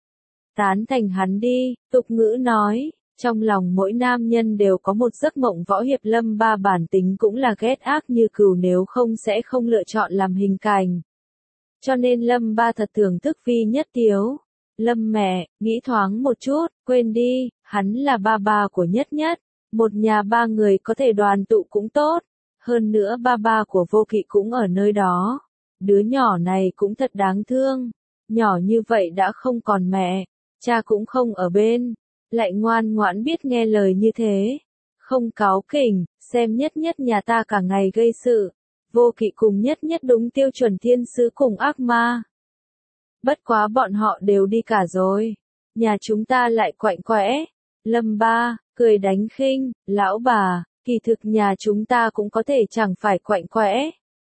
Tán thành hắn đi, tục ngữ nói. Trong lòng mỗi nam nhân đều có một giấc mộng võ hiệp. Lâm ba bản tính cũng là ghét ác như cừu, nếu không sẽ không lựa chọn làm hình cảnh. Cho nên Lâm ba thật thưởng thức Vi Nhất Tiếu. Lâm mẹ, nghĩ thoáng một chút, quên đi, hắn là ba ba của Nhất Nhất. Một nhà ba người có thể đoàn tụ cũng tốt. Hơn nữa ba ba của Vô Kỵ cũng ở nơi đó. Đứa nhỏ này cũng thật đáng thương. Nhỏ như vậy đã không còn mẹ, cha cũng không ở bên. Lại ngoan ngoãn biết nghe lời như thế. Không cáu kỉnh, xem Nhất Nhất nhà ta cả ngày gây sự. Vô Kỵ cùng Nhất Nhất đúng tiêu chuẩn thiên sứ cùng ác ma. Bất quá bọn họ đều đi cả rồi. Nhà chúng ta lại quạnh quẽ. Lâm ba, cười đánh khinh, lão bà, kỳ thực nhà chúng ta cũng có thể chẳng phải quạnh quẽ.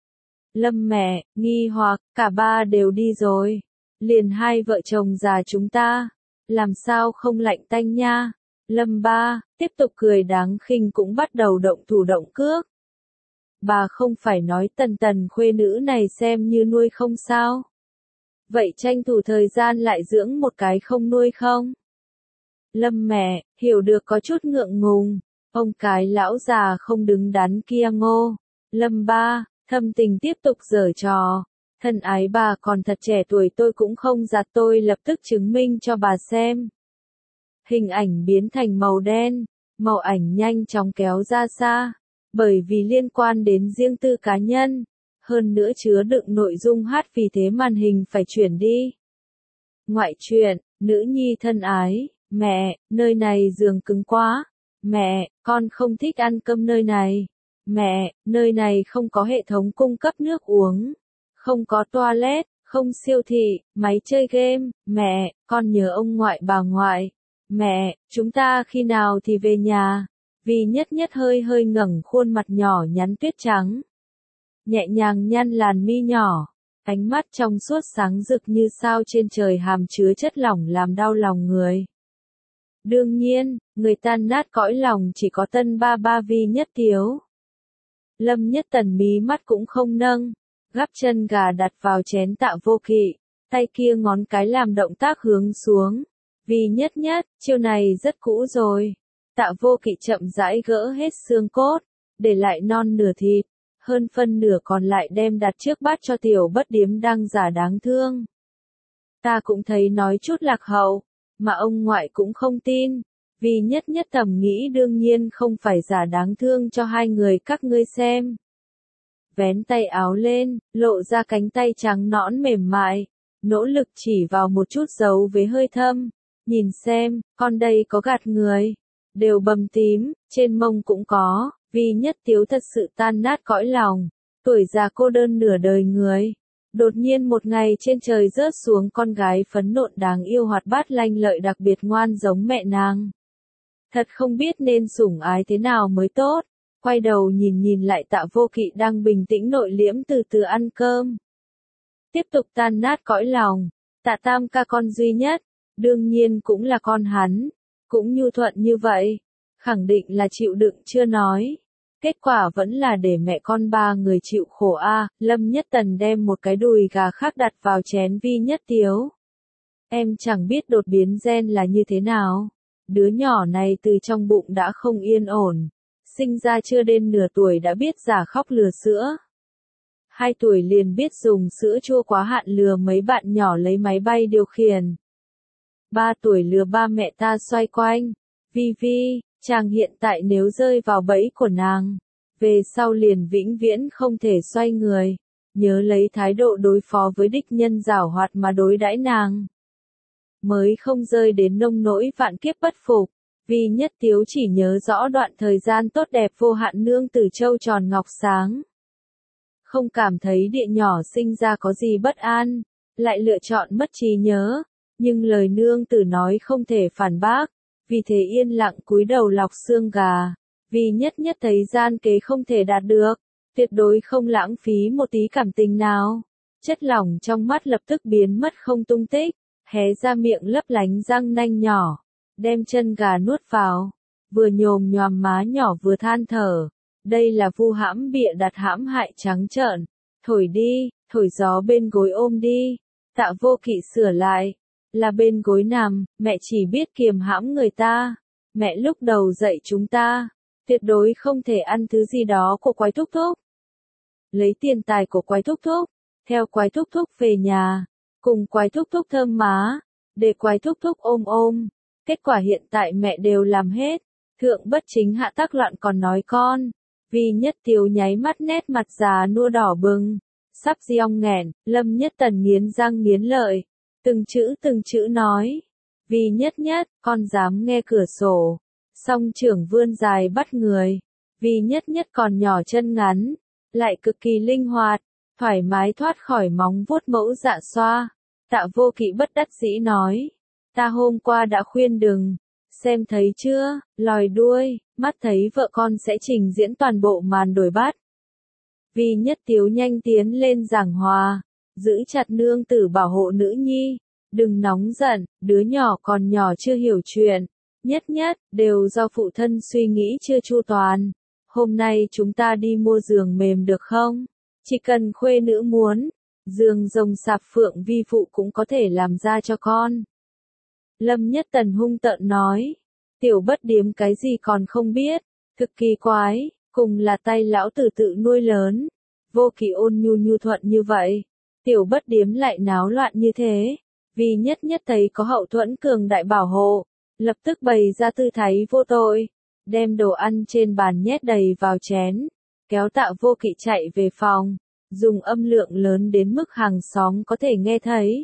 Lâm mẹ, nghi hoặc, cả ba đều đi rồi. Liền hai vợ chồng già chúng ta. Làm sao không lạnh tanh nha. Lâm ba, tiếp tục cười đáng khinh cũng bắt đầu động thủ động cước. Bà không phải nói Tần Tần khuê nữ này xem như nuôi không sao? Vậy tranh thủ thời gian lại dưỡng một cái không nuôi không? Lâm mẹ, hiểu được có chút ngượng ngùng. Ông cái lão già không đứng đắn kia ngô. Lâm ba, thâm tình tiếp tục giở trò. Thân ái bà còn thật trẻ tuổi, tôi cũng không giặt, tôi lập tức chứng minh cho bà xem. Hình ảnh biến thành màu đen, màu ảnh nhanh chóng kéo ra xa. Bởi vì liên quan đến riêng tư cá nhân, hơn nữa chứa đựng nội dung hát, vì thế màn hình phải chuyển đi. Ngoại truyện, nữ nhi thân ái, mẹ, nơi này giường cứng quá. Mẹ, con không thích ăn cơm nơi này. Mẹ, nơi này không có hệ thống cung cấp nước uống. Không có toilet, Không siêu thị, máy chơi game, mẹ, con nhớ ông ngoại bà ngoại. Mẹ, chúng ta khi nào thì về nhà? Vì nhất nhất hơi hơi ngẩng khuôn mặt nhỏ nhắn tuyết trắng. Nhẹ nhàng nhăn làn mi nhỏ, ánh mắt trong suốt sáng rực như sao trên trời hàm chứa chất lỏng làm đau lòng người. Đương nhiên, người tan nát cõi lòng chỉ có tân ba ba Vi Nhất Tiếu. Lâm Nhất Tần mí mắt cũng không nâng, gắp chân gà đặt vào chén Tạ Vô Kỵ, tay kia ngón cái làm động tác hướng xuống. Vi Nhất Nhất, chiêu này rất cũ rồi. Tạ Vô Kỵ chậm rãi gỡ hết xương cốt, để lại non nửa thịt, hơn phân nửa còn lại đem đặt trước bát cho tiểu bất điếm đang giả đáng thương. Ta cũng thấy nói chút lạc hậu, mà ông ngoại cũng không tin. Vi Nhất Nhất thầm nghĩ đương nhiên không phải giả đáng thương cho hai người các ngươi xem. Vén tay áo lên, lộ ra cánh tay trắng nõn mềm mại, nỗ lực chỉ vào một chút dấu với hơi thâm. Nhìn xem, con đây có gạt người, đều bầm tím, trên mông cũng có. Vi Nhất Tiếu thật sự tan nát cõi lòng, tuổi già cô đơn nửa đời người. Đột nhiên một ngày trên trời rớt xuống con gái phấn nộn đáng yêu hoạt bát lanh lợi đặc biệt ngoan giống mẹ nàng. Thật không biết nên sủng ái thế nào mới tốt. Quay đầu nhìn nhìn lại Tạ Vô Kỵ đang bình tĩnh nội liễm từ từ ăn cơm. Tiếp tục tan nát cõi lòng, Tạ Tam ca con duy nhất, đương nhiên cũng là con hắn, cũng nhu thuận như vậy, khẳng định là chịu đựng chưa nói. Kết quả vẫn là để mẹ con ba người chịu khổ a. Lâm Nhất Tần đem một cái đùi gà khác đặt vào chén Vi Nhất Tiếu. Em chẳng biết đột biến gen là như thế nào. Đứa nhỏ này từ trong bụng đã không yên ổn. Sinh ra chưa đến nửa tuổi đã biết giả khóc lừa sữa. Hai tuổi liền biết dùng sữa chua quá hạn lừa mấy bạn nhỏ lấy máy bay điều khiển. Ba tuổi lừa ba mẹ ta xoay quanh. Vi Vi, chàng hiện tại nếu rơi vào bẫy của nàng, về sau liền vĩnh viễn không thể xoay người. Nhớ lấy thái độ đối phó với địch nhân giảo hoạt mà đối đãi nàng. Mới không rơi đến nông nỗi vạn kiếp bất phục. Vi Nhất Tiếu chỉ nhớ rõ đoạn thời gian tốt đẹp vô hạn nương tử châu tròn ngọc sáng. Không cảm thấy địa nhỏ sinh ra có gì bất an, lại lựa chọn mất trí nhớ, nhưng lời nương tử nói không thể phản bác, vì thế yên lặng cúi đầu lọc xương gà. Vi Nhất Nhất thấy gian kế không thể đạt được, tuyệt đối không lãng phí một tí cảm tình nào. Chất lỏng trong mắt lập tức biến mất không tung tích, hé ra miệng lấp lánh răng nanh nhỏ. Đem chân gà nuốt vào, vừa nhồm nhòm má nhỏ vừa than thở. Đây là vu hãm bịa đặt hãm hại trắng trợn. Thổi đi, thổi gió bên gối ôm đi. Tạ Vô Kỵ sửa lại. Là bên gối nằm, mẹ chỉ biết kiềm hãm người ta. Mẹ lúc đầu dạy chúng ta, tuyệt đối không thể ăn thứ gì đó của Quái Thúc Thúc. Lấy tiền tài của Quái Thúc Thúc, theo Quái Thúc Thúc về nhà, cùng Quái Thúc Thúc thơm má, để Quái Thúc Thúc ôm ôm. Kết quả hiện tại mẹ đều làm hết, thượng bất chính hạ tác loạn còn nói con. Vi Nhất Tiếu nháy mắt nét mặt già nua đỏ bừng, sắp giong nghẹn. Lâm Nhất Tần nghiến răng nghiến lợi, từng chữ từng chữ nói. Vi Nhất Nhất, con dám nghe cửa sổ. Song trưởng vươn dài bắt người. Vi Nhất Nhất còn nhỏ chân ngắn, lại cực kỳ linh hoạt, thoải mái thoát khỏi móng vuốt mẫu dạ xoa. Tạ Vô Kỵ bất đắc dĩ nói. Ta hôm qua đã khuyên đừng, xem thấy chưa, lòi đuôi, mắt thấy vợ con sẽ trình diễn toàn bộ màn đổi bát. Vi Nhất Tiếu nhanh tiến lên giảng hòa, giữ chặt nương tử bảo hộ nữ nhi, đừng nóng giận, đứa nhỏ còn nhỏ chưa hiểu chuyện, Nhất Nhất, đều do phụ thân suy nghĩ chưa chu toàn. Hôm nay chúng ta đi mua giường mềm được không? Chỉ cần khuê nữ muốn, giường rồng sạp phượng vi phụ cũng có thể làm ra cho con. Lâm Nhất Tần hung tợn nói, tiểu bất điếm cái gì còn không biết, thực kỳ quái, cùng là tay lão tử tự nuôi lớn, Vô Kỵ ôn nhu nhu thuận như vậy, tiểu bất điếm lại náo loạn như thế. Vi Nhất Nhất thấy có hậu thuẫn cường đại bảo hộ, lập tức bày ra tư thái vô tội, đem đồ ăn trên bàn nhét đầy vào chén, kéo Tạ Vô Kỵ chạy về phòng, dùng âm lượng lớn đến mức hàng xóm có thể nghe thấy.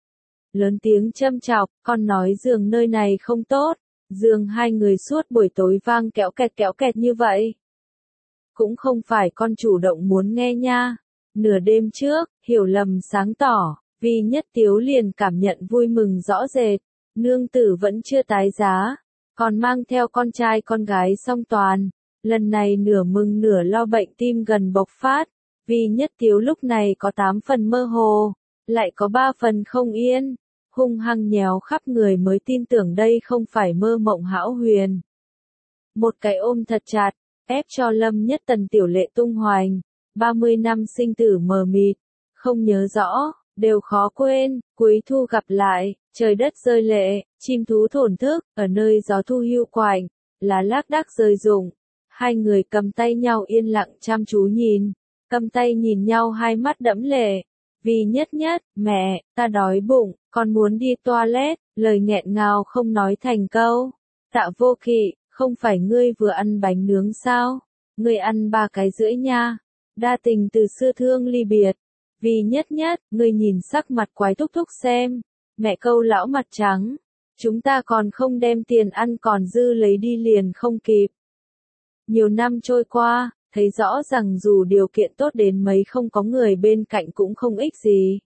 Lớn tiếng châm chọc, con nói giường nơi này không tốt, giường hai người suốt buổi tối vang kéo kẹt kéo kẹt như vậy. Cũng không phải con chủ động muốn nghe nha. Nửa đêm trước, hiểu lầm sáng tỏ, Vi Nhất Tiếu liền cảm nhận vui mừng rõ rệt, nương tử vẫn chưa tái giá, còn mang theo con trai con gái song toàn, lần này nửa mừng nửa lo bệnh tim gần bộc phát, Vi Nhất Tiếu lúc này có tám phần mơ hồ, lại có ba phần không yên, hung hăng nhéo khắp người mới tin tưởng đây không phải mơ mộng hão huyền. Một cái ôm thật chặt, ép cho Lâm Nhất Tần tiểu lệ tung hoành, ba mươi năm sinh tử mờ mịt, không nhớ rõ, đều khó quên, cuối thu gặp lại, trời đất rơi lệ, chim thú thổn thức, ở nơi gió thu hưu quạnh, lá lác đác rơi rụng, hai người cầm tay nhau yên lặng chăm chú nhìn, cầm tay nhìn nhau hai mắt đẫm lệ, vì nhất nhất, mẹ, ta đói bụng, con muốn đi toilet, lời nghẹn ngào không nói thành câu, Tạ Vô Kỵ, không phải ngươi vừa ăn bánh nướng sao, ngươi ăn ba cái rưỡi nha, đa tình từ xưa thương ly biệt. Vì nhất nhất, ngươi nhìn sắc mặt quái thúc thúc xem, mẹ câu lão mặt trắng, chúng ta còn không đem tiền ăn còn dư lấy đi liền không kịp. Nhiều năm trôi qua, thấy rõ rằng dù điều kiện tốt đến mấy không có người bên cạnh cũng không ích gì.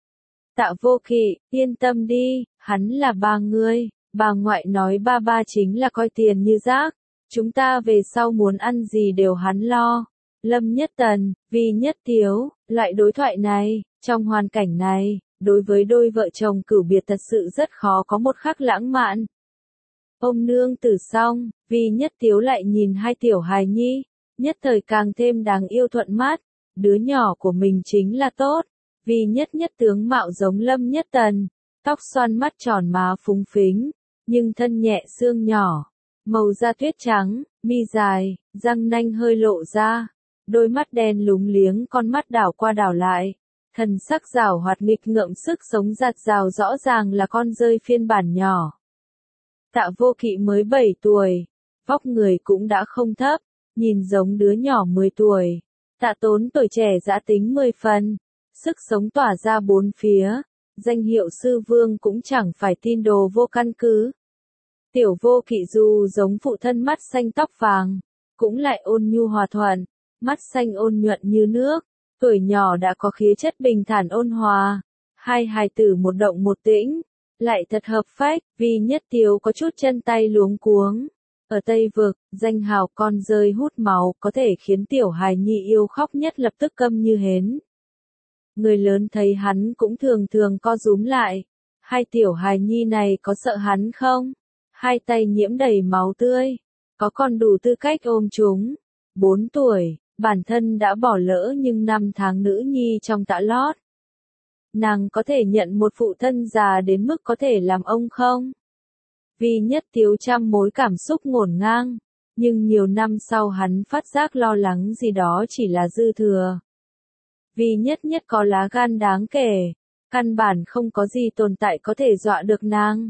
Tạ Vô Kỵ, yên tâm đi, hắn là ba ngươi, bà ngoại nói ba ba chính là coi tiền như rác, chúng ta về sau muốn ăn gì đều hắn lo. Lâm Nhất Tần, Vi Nhất Tiếu, loại đối thoại này, trong hoàn cảnh này, đối với đôi vợ chồng cửu biệt thật sự rất khó có một khắc lãng mạn. Ôm nương tử xong, Vi Nhất Tiếu lại nhìn hai tiểu hài nhi, nhất thời càng thêm đáng yêu thuận mắt, đứa nhỏ của mình chính là tốt, Vi Nhất Nhất tướng mạo giống Lâm Nhất Tần, tóc xoăn mắt tròn má phúng phính, nhưng thân nhẹ xương nhỏ, màu da tuyết trắng, mi dài, răng nanh hơi lộ ra. Đôi mắt đen lúng liếng con mắt đảo qua đảo lại, thần sắc rảo hoạt nghịch ngợm sức sống giạt rào rõ ràng là con dơi phiên bản nhỏ. Tạ Vô Kỵ mới bảy tuổi, vóc người cũng đã không thấp, nhìn giống đứa nhỏ mười tuổi. Tạ Tốn tuổi trẻ dã tính mười phần, sức sống tỏa ra bốn phía, danh hiệu sư vương cũng chẳng phải tin đồ vô căn cứ. Tiểu Vô Kỵ dù giống phụ thân mắt xanh tóc vàng, cũng lại ôn nhu hòa thuận. Mắt xanh ôn nhuận như nước, tuổi nhỏ đã có khí chất bình thản ôn hòa, hai hài tử một động một tĩnh, lại thật hợp phách, Vi Nhất Tiếu có chút chân tay luống cuống. Ở Tây Vực, danh hào con rơi hút máu có thể khiến tiểu hài nhi yêu khóc nhất lập tức câm như hến. Người lớn thấy hắn cũng thường thường co rúm lại, hai tiểu hài nhi này có sợ hắn không? Hai tay nhiễm đầy máu tươi, có còn đủ tư cách ôm chúng. Bốn tuổi. Bản thân đã bỏ lỡ nhưng năm tháng nữ nhi trong tã lót. Nàng có thể nhận một phụ thân già đến mức có thể làm ông không? Vi Nhất Tiếu trăm mối cảm xúc ngổn ngang, nhưng nhiều năm sau hắn phát giác lo lắng gì đó chỉ là dư thừa. Vi Nhất Nhất có lá gan đáng kể, căn bản không có gì tồn tại có thể dọa được nàng.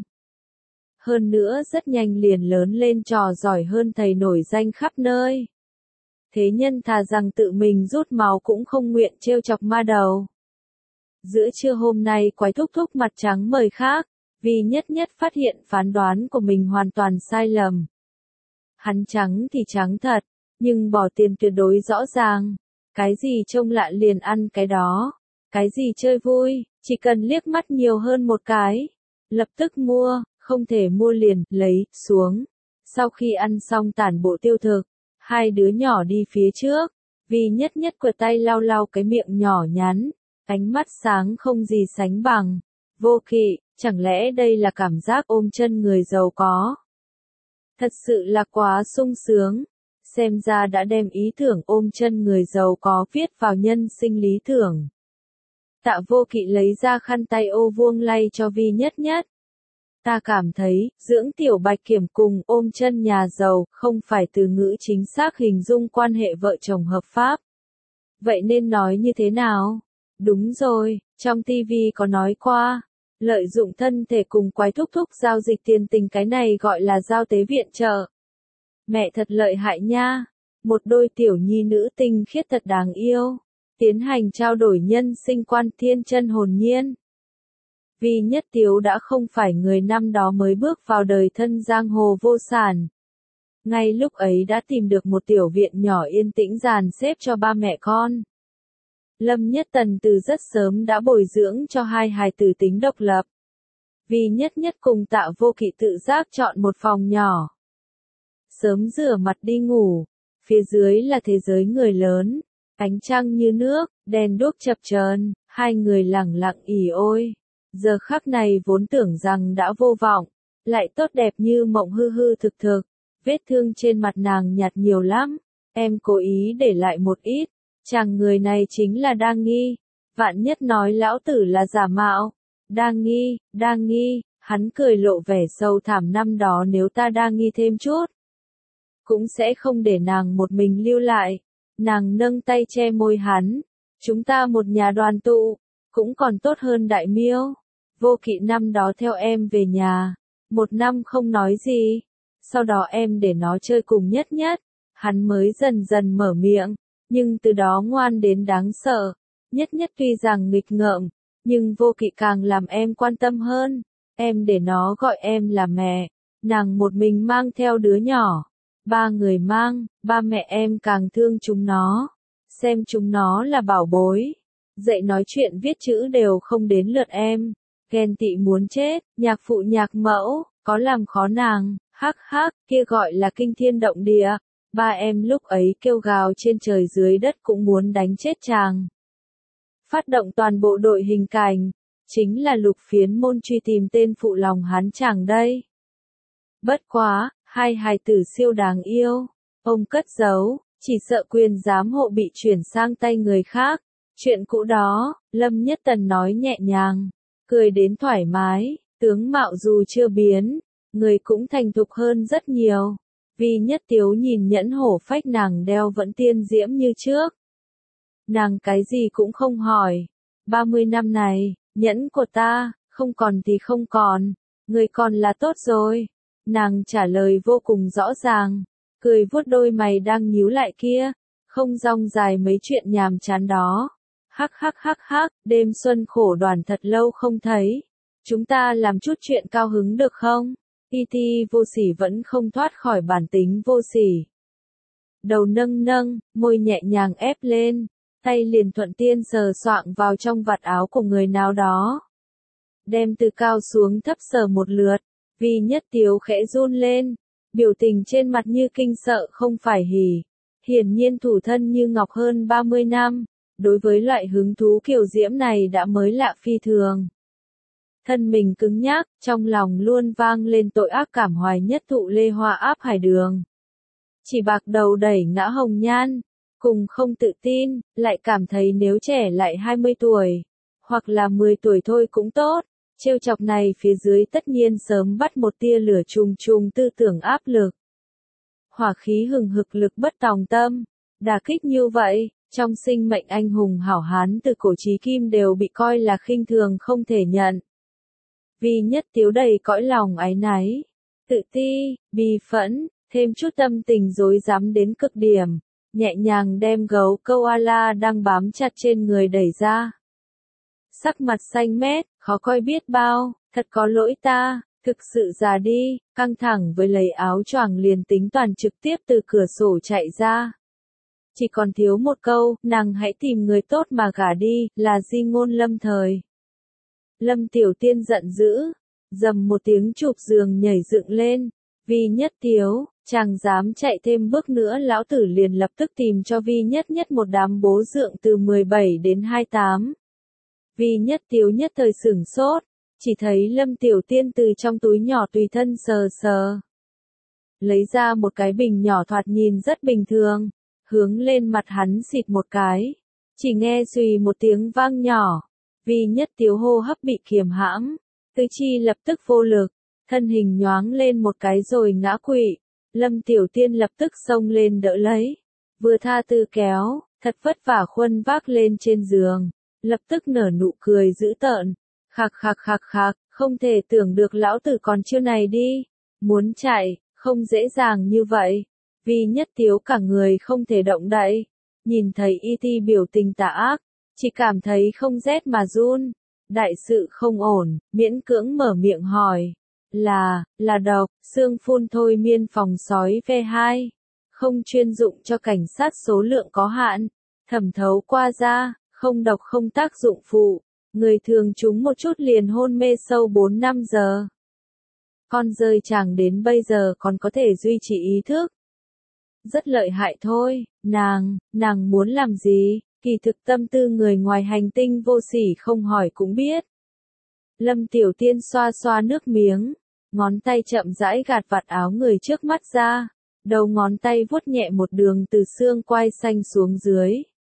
Hơn nữa rất nhanh liền lớn lên trò giỏi hơn thầy nổi danh khắp nơi. Thế nhân thà rằng tự mình rút máu cũng không nguyện trêu chọc ma đầu. Giữa trưa hôm nay quái thúc thúc mặt trắng mời khác, vì nhất nhất phát hiện phán đoán của mình hoàn toàn sai lầm. Hắn trắng thì trắng thật, nhưng bỏ tiền tuyệt đối rõ ràng. Cái gì trông lạ liền ăn cái đó. Cái gì chơi vui, chỉ cần liếc mắt nhiều hơn một cái. Lập tức mua, không thể mua liền, lấy, xuống. Sau khi ăn xong tản bộ tiêu thực. Hai đứa nhỏ đi phía trước, vì nhất nhất quờ tay lau lau cái miệng nhỏ nhắn, ánh mắt sáng không gì sánh bằng. Vô Kỵ, chẳng lẽ đây là cảm giác ôm chân người giàu có? Thật sự là quá sung sướng, xem ra đã đem ý tưởng ôm chân người giàu có viết vào nhân sinh lý tưởng. Tạ Vô Kỵ lấy ra khăn tay ô vuông lay cho Vi Nhất Nhất. Ta cảm thấy, dưỡng tiểu bạch kiểm cùng ôm chân nhà giàu không phải từ ngữ chính xác hình dung quan hệ vợ chồng hợp pháp. Vậy nên nói như thế nào? Đúng rồi, trong ti vi có nói qua, lợi dụng thân thể cùng quái thúc thúc giao dịch tiền tình cái này gọi là giao tế viện trợ. Mẹ thật lợi hại nha, một đôi tiểu nhi nữ tinh khiết thật đáng yêu, tiến hành trao đổi nhân sinh quan thiên chân hồn nhiên. Vi Nhất Tiếu đã không phải người năm đó mới bước vào đời thân giang hồ vô sản. Ngay lúc ấy đã tìm được một tiểu viện nhỏ yên tĩnh dàn xếp cho ba mẹ con. Lâm Nhất Tần từ rất sớm đã bồi dưỡng cho hai hài tử tính độc lập. Vì Nhất Nhất cùng Tạ Vô Kỵ tự giác chọn một phòng nhỏ. Sớm rửa mặt đi ngủ, phía dưới là thế giới người lớn, ánh trăng như nước, đèn đuốc chập chờn, hai người lẳng lặng ỉ ôi. Giờ khắc này vốn tưởng rằng đã vô vọng, lại tốt đẹp như mộng hư hư thực thực, vết thương trên mặt nàng nhạt nhiều lắm, em cố ý để lại một ít, chàng người này chính là Đa Nghi, vạn nhất nói lão tử là giả mạo. Đa Nghi, Đa Nghi, hắn cười lộ vẻ sâu thẳm, năm đó nếu ta đa nghi thêm chút, cũng sẽ không để nàng một mình lưu lại. Nàng nâng tay che môi hắn, chúng ta một nhà đoàn tụ, cũng còn tốt hơn Đại Miêu. Vô Kỵ năm đó theo em về nhà, một năm không nói gì, sau đó em để nó chơi cùng Nhất Nhất, hắn mới dần dần mở miệng, nhưng từ đó ngoan đến đáng sợ. Nhất Nhất tuy rằng nghịch ngợm, nhưng Vô Kỵ càng làm em quan tâm hơn, em để nó gọi em là mẹ, nàng một mình mang theo đứa nhỏ, ba người mang, ba mẹ em càng thương chúng nó, xem chúng nó là bảo bối, dạy nói chuyện viết chữ đều không đến lượt em, ghen tị muốn chết, nhạc phụ nhạc mẫu, có làm khó nàng, hắc hắc, kia gọi là kinh thiên động địa, ba em lúc ấy kêu gào trên trời dưới đất cũng muốn đánh chết chàng. Phát động toàn bộ đội hình cảnh, chính là Lục Phiến Môn truy tìm tên phụ lòng hắn chàng đây. Bất quá, hai hài tử siêu đáng yêu, ông cất giấu, chỉ sợ quyền giám hộ bị chuyển sang tay người khác. Chuyện cũ đó, Lâm Nhất Tần nói nhẹ nhàng, cười đến thoải mái, tướng mạo dù chưa biến, người cũng thành thục hơn rất nhiều. Vì Nhất Tiếu nhìn nhẫn hổ phách nàng đeo vẫn tiên diễm như trước. Nàng cái gì cũng không hỏi. ba mươi năm này, nhẫn của ta, không còn thì không còn, người còn là tốt rồi. Nàng trả lời vô cùng rõ ràng, cười vuốt đôi mày đang nhíu lại kia, không rong dài mấy chuyện nhàm chán đó. Hắc hắc hắc hắc, đêm xuân khổ đoàn thật lâu không thấy. Chúng ta làm chút chuyện cao hứng được không? E T vô sỉ vẫn không thoát khỏi bản tính vô sỉ. Đầu nâng nâng, môi nhẹ nhàng ép lên, tay liền thuận tiên sờ soạng vào trong vạt áo của người nào đó. Đem từ cao xuống thấp sờ một lượt, Vì Nhất Tiếu khẽ run lên, biểu tình trên mặt như kinh sợ không phải hỉ. Hiển nhiên thủ thân như ngọc hơn ba mươi năm, đối với loại hứng thú kiều diễm này đã mới lạ phi thường. Thân mình cứng nhắc, trong lòng luôn vang lên tội ác cảm hoài nhất thụ lê hoa áp hải đường. Chỉ bạc đầu đẩy ngã hồng nhan, cùng không tự tin, lại cảm thấy nếu trẻ lại hai mươi tuổi, hoặc là mười tuổi thôi cũng tốt. Trêu chọc này phía dưới tất nhiên sớm bắt một tia lửa trùng trùng tư tưởng áp lực. Hỏa khí hừng hực lực bất tòng tâm, đả kích như vậy, trong sinh mệnh anh hùng hảo hán từ cổ chí kim đều bị coi là khinh thường không thể nhận. Vì Nhất Tiếu đầy cõi lòng áy náy, tự ti, bi phẫn, thêm chút tâm tình rối rắm đến cực điểm, nhẹ nhàng đem gấu koala đang bám chặt trên người đẩy ra. Sắc mặt xanh mét, khó coi biết bao, thật có lỗi ta, thực sự già đi, căng thẳng với lấy áo choàng liền tính toàn trực tiếp từ cửa sổ chạy ra. Chỉ còn thiếu một câu, nàng hãy tìm người tốt mà gả đi, là di ngôn Lâm Thời. Lâm Tiểu Tiên giận dữ, dầm một tiếng chụp giường nhảy dựng lên, Vi Nhất Tiếu, chàng dám chạy thêm bước nữa lão tử liền lập tức tìm cho Vi Nhất Nhất một đám bố dượng từ mười bảy đến hai mươi tám. Vi Nhất Tiếu nhất thời sửng sốt, chỉ thấy Lâm Tiểu Tiên từ trong túi nhỏ tùy thân sờ sờ. Lấy ra một cái bình nhỏ thoạt nhìn rất bình thường, hướng lên mặt hắn xịt một cái. Chỉ nghe xùy một tiếng vang nhỏ, Vi Nhất Tiếu hô hấp bị kiềm hãm, tứ chi lập tức vô lực, thân hình nhoáng lên một cái rồi ngã quỵ. Lâm Tiểu Tiên lập tức xông lên đỡ lấy, vừa tha tư kéo, thật vất vả khuân vác lên trên giường, lập tức nở nụ cười dữ tợn, khạc khạc khạc khạc, không thể tưởng được lão tử còn chiêu này đi, muốn chạy, không dễ dàng như vậy. Vi Nhất Tiếu cả người không thể động đậy, nhìn thấy E T biểu tình tà ác, chỉ cảm thấy không rét mà run, đại sự không ổn, miễn cưỡng mở miệng hỏi, là, là độc, xương phun thôi miên phòng sói V hai, không chuyên dụng cho cảnh sát số lượng có hạn, thẩm thấu qua da, không độc không tác dụng phụ, người thường trúng một chút liền hôn mê sâu bốn năm giờ. Con rơi chàng đến bây giờ còn có thể duy trì ý thức. Rất lợi hại thôi, nàng, nàng muốn làm gì, kỳ thực tâm tư người ngoài hành tinh vô sỉ không hỏi cũng biết. Lâm Tiểu Tiên xoa xoa nước miếng, ngón tay chậm rãi gạt vạt áo người trước mắt ra, đầu ngón tay vuốt nhẹ một đường từ xương quai xanh xuống dưới.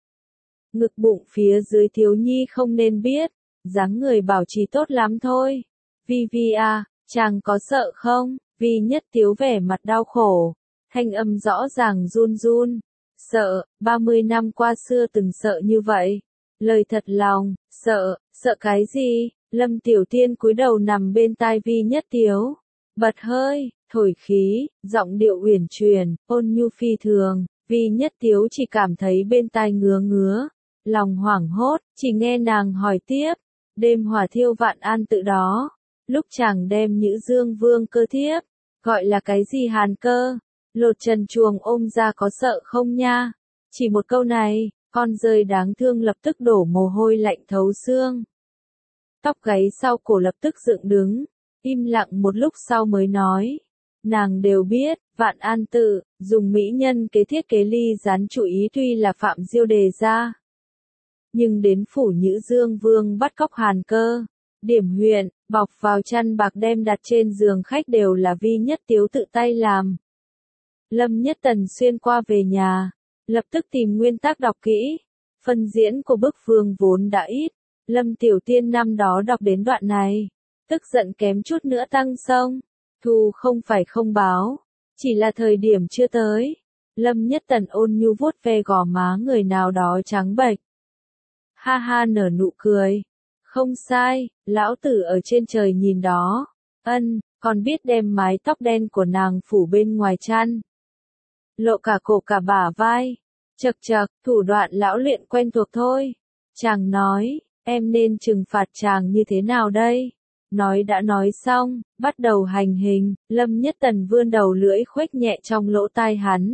Ngực bụng phía dưới thiếu nhi không nên biết, dáng người bảo trì tốt lắm thôi. Vi Vi à, chàng có sợ không? Vi Nhất Tiếu vẻ mặt đau khổ, thanh âm rõ ràng run run. Sợ, ba mươi năm qua xưa từng sợ như vậy. Lời thật lòng, sợ, sợ cái gì? Lâm Tiểu Tiên cúi đầu nằm bên tai Vi Nhất Tiếu, bật hơi, thổi khí, giọng điệu uyển chuyển, ôn nhu phi thường. Vi Nhất Tiếu chỉ cảm thấy bên tai ngứa ngứa, lòng hoảng hốt, chỉ nghe nàng hỏi tiếp, đêm hỏa thiêu vạn an tự đó, lúc chàng đem Nhữ Dương Vương cơ thiếp, gọi là cái gì hàn cơ, lột trần chuồng ôm ra có sợ không nha? Chỉ một câu này, con rơi đáng thương lập tức đổ mồ hôi lạnh thấu xương. Tóc gáy sau cổ lập tức dựng đứng, im lặng một lúc sau mới nói. Nàng đều biết, Vạn An tự, dùng mỹ nhân kế thiết kế ly gián chủ ý tuy là Phạm Diêu đề ra. Nhưng đến phủ Nhữ Dương Vương bắt cóc hàn cơ, điểm huyện, bọc vào chăn bạc đem đặt trên giường khách đều là Vi Nhất Tiếu tự tay làm. Lâm Nhất Tần xuyên qua về nhà, lập tức tìm nguyên tác đọc kỹ. Phân diễn của bức vương vốn đã ít, Lâm Tiểu Tiên năm đó đọc đến đoạn này, tức giận kém chút nữa tăng sông. Thù không phải không báo, chỉ là thời điểm chưa tới. Lâm Nhất Tần ôn nhu vuốt ve gò má người nào đó trắng bệch. Ha ha nở nụ cười. Không sai, lão tử ở trên trời nhìn đó. Ân, còn biết đem mái tóc đen của nàng phủ bên ngoài chăn. Lộ cả cổ cả bả vai. Chật chật, thủ đoạn lão luyện quen thuộc thôi. Chàng nói, em nên trừng phạt chàng như thế nào đây? Nói đã nói xong, bắt đầu hành hình, Lâm Nhất Tần vươn đầu lưỡi khuếch nhẹ trong lỗ tai hắn.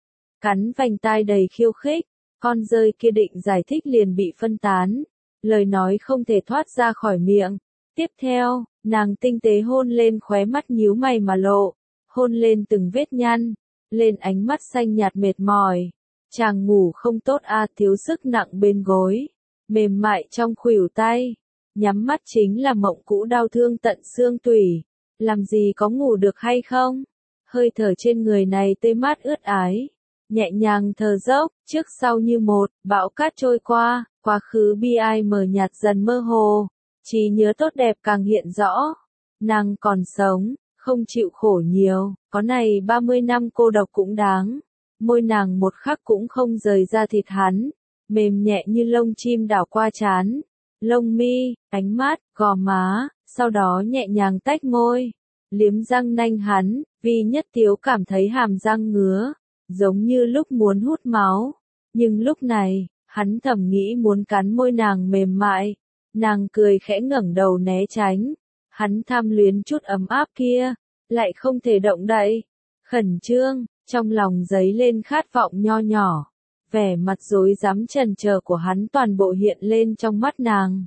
Cắn vành tai đầy khiêu khích, con rơi kia định giải thích liền bị phân tán. Lời nói không thể thoát ra khỏi miệng. Tiếp theo, nàng tinh tế hôn lên khóe mắt nhíu mày mà lộ, hôn lên từng vết nhăn, lên ánh mắt xanh nhạt mệt mỏi. Chàng ngủ không tốt a, thiếu sức nặng bên gối, mềm mại trong khuỷu tay. Nhắm mắt chính là mộng cũ đau thương tận xương tủy. Làm gì có ngủ được hay không? Hơi thở trên người này tê mát ướt ái. Nhẹ nhàng thở dốc, trước sau như một, bão cát trôi qua, quá khứ bi ai mờ nhạt dần mơ hồ. Trí nhớ tốt đẹp càng hiện rõ. Nàng còn sống, không chịu khổ nhiều, có này ba mươi năm cô độc cũng đáng. Môi nàng một khắc cũng không rời ra thịt hắn, mềm nhẹ như lông chim đảo qua trán. Lông mi, ánh mắt, gò má, sau đó nhẹ nhàng tách môi, liếm răng nanh hắn. Vi Nhất Tiếu cảm thấy hàm răng ngứa, giống như lúc muốn hút máu, nhưng lúc này, hắn thầm nghĩ muốn cắn môi nàng mềm mại. Nàng cười khẽ ngẩng đầu né tránh, hắn tham luyến chút ấm áp kia, lại không thể động đậy, khẩn trương, trong lòng dấy lên khát vọng nho nhỏ. Vẻ mặt rối rắm chần chờ của hắn toàn bộ hiện lên trong mắt nàng.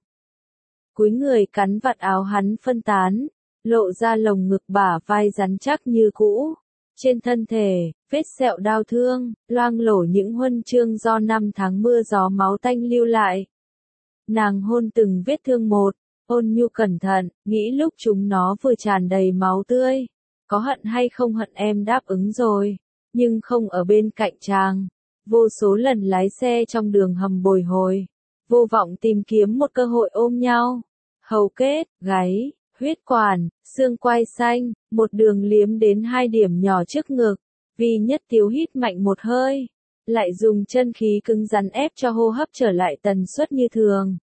Cúi người cắn vạt áo hắn phân tán, lộ ra lồng ngực bả vai rắn chắc như cũ. Trên thân thể, vết sẹo đau thương, loang lổ những huân chương do năm tháng mưa gió máu tanh lưu lại. Nàng hôn từng vết thương một, ôn nhu cẩn thận, nghĩ lúc chúng nó vừa tràn đầy máu tươi. Có hận hay không hận em đáp ứng rồi, nhưng không ở bên cạnh chàng. Vô số lần lái xe trong đường hầm bồi hồi, vô vọng tìm kiếm một cơ hội ôm nhau. Hầu kết, gáy, huyết quản, xương quai xanh, một đường liếm đến hai điểm nhỏ trước ngực. Vi Nhất Tiếu hít mạnh một hơi, lại dùng chân khí cứng rắn ép cho hô hấp trở lại tần suất như thường.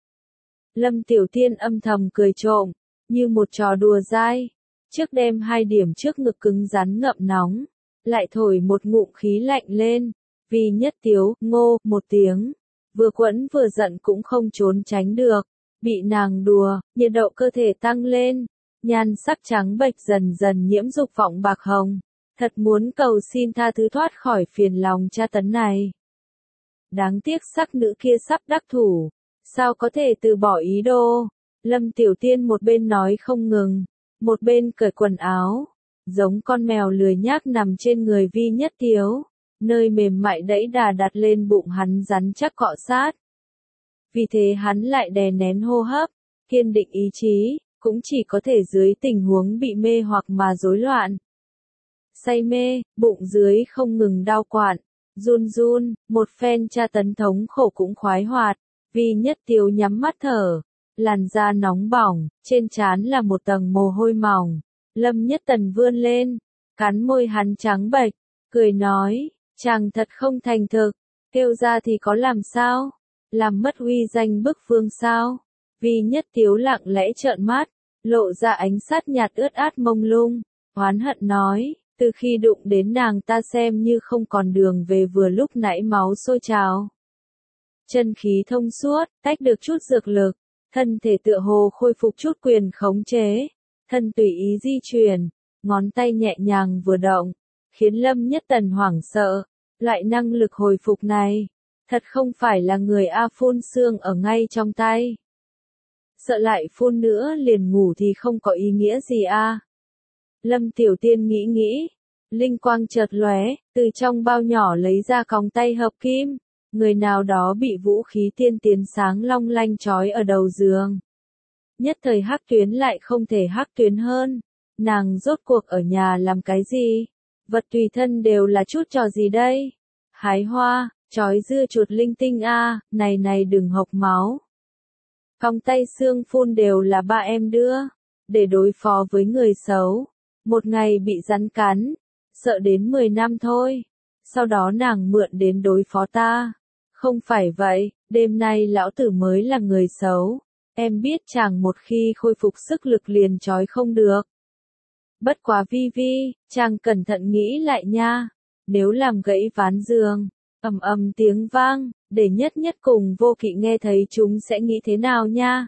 Lâm Tiểu Tiên âm thầm cười trộm, như một trò đùa dai. Trước đem hai điểm trước ngực cứng rắn ngậm nóng, lại thổi một ngụm khí lạnh lên. Vi Nhất Tiếu, ngô, một tiếng, vừa quẫn vừa giận cũng không trốn tránh được, bị nàng đùa, nhiệt độ cơ thể tăng lên, nhan sắc trắng bệch dần dần nhiễm dục vọng bạc hồng, thật muốn cầu xin tha thứ thoát khỏi phiền lòng tra tấn này. Đáng tiếc sắc nữ kia sắp đắc thủ, sao có thể từ bỏ ý đồ. Lâm Tiểu Tiên một bên nói không ngừng, một bên cởi quần áo, giống con mèo lười nhác nằm trên người Vi Nhất Tiếu, nơi mềm mại đẫy đà đặt lên bụng hắn rắn chắc cọ sát. Vì thế hắn lại đè nén hô hấp, kiên định ý chí, cũng chỉ có thể dưới tình huống bị mê hoặc mà rối loạn. Say mê, bụng dưới không ngừng đau quặn, run run, một phen tra tấn thống khổ cũng khoái hoạt. Vi Nhất Tiếu nhắm mắt thở, làn da nóng bỏng, trên trán là một tầng mồ hôi mỏng. Lâm Nhất Tần vươn lên, cắn môi hắn trắng bệch, cười nói, chàng thật không thành thực, kêu ra thì có làm sao, làm mất uy danh bức vương sao. Vi Nhất Tiếu lặng lẽ trợn mắt, lộ ra ánh sát nhạt ướt át mông lung, oán hận nói, từ khi đụng đến nàng ta xem như không còn đường về, vừa lúc nãy máu sôi trào. Chân khí thông suốt, tách được chút dược lực, thân thể tựa hồ khôi phục chút quyền khống chế, thân tùy ý di chuyển, ngón tay nhẹ nhàng vừa động, khiến Lâm Nhất Tần hoảng sợ. Loại năng lực hồi phục này, thật không phải là người A phun xương ở ngay trong tay. Sợ lại phun nữa liền ngủ thì không có ý nghĩa gì a. Lâm Tiểu Tiên nghĩ nghĩ, linh quang chợt lóe, từ trong bao nhỏ lấy ra còng tay hợp kim. Người nào đó bị vũ khí tiên tiến sáng long lanh trói ở đầu giường. Nhất thời hắc tuyến lại không thể hắc tuyến hơn. Nàng rốt cuộc ở nhà làm cái gì? Vật tùy thân đều là chút trò gì đây? Hái hoa, trói dưa chuột linh tinh a, này này đừng hộc máu. Còng tay xương phun đều là ba em đưa, để đối phó với người xấu. Một ngày bị rắn cắn, sợ đến mười năm thôi. Sau đó nàng mượn đến đối phó ta. Không phải vậy, đêm nay lão tử mới là người xấu. Em biết chàng một khi khôi phục sức lực liền trói không được. Bất quá Vi Vi, chàng cẩn thận nghĩ lại nha. Nếu làm gãy ván giường, ầm ầm tiếng vang, để nhất nhất cùng Vô Kỵ nghe thấy chúng sẽ nghĩ thế nào nha.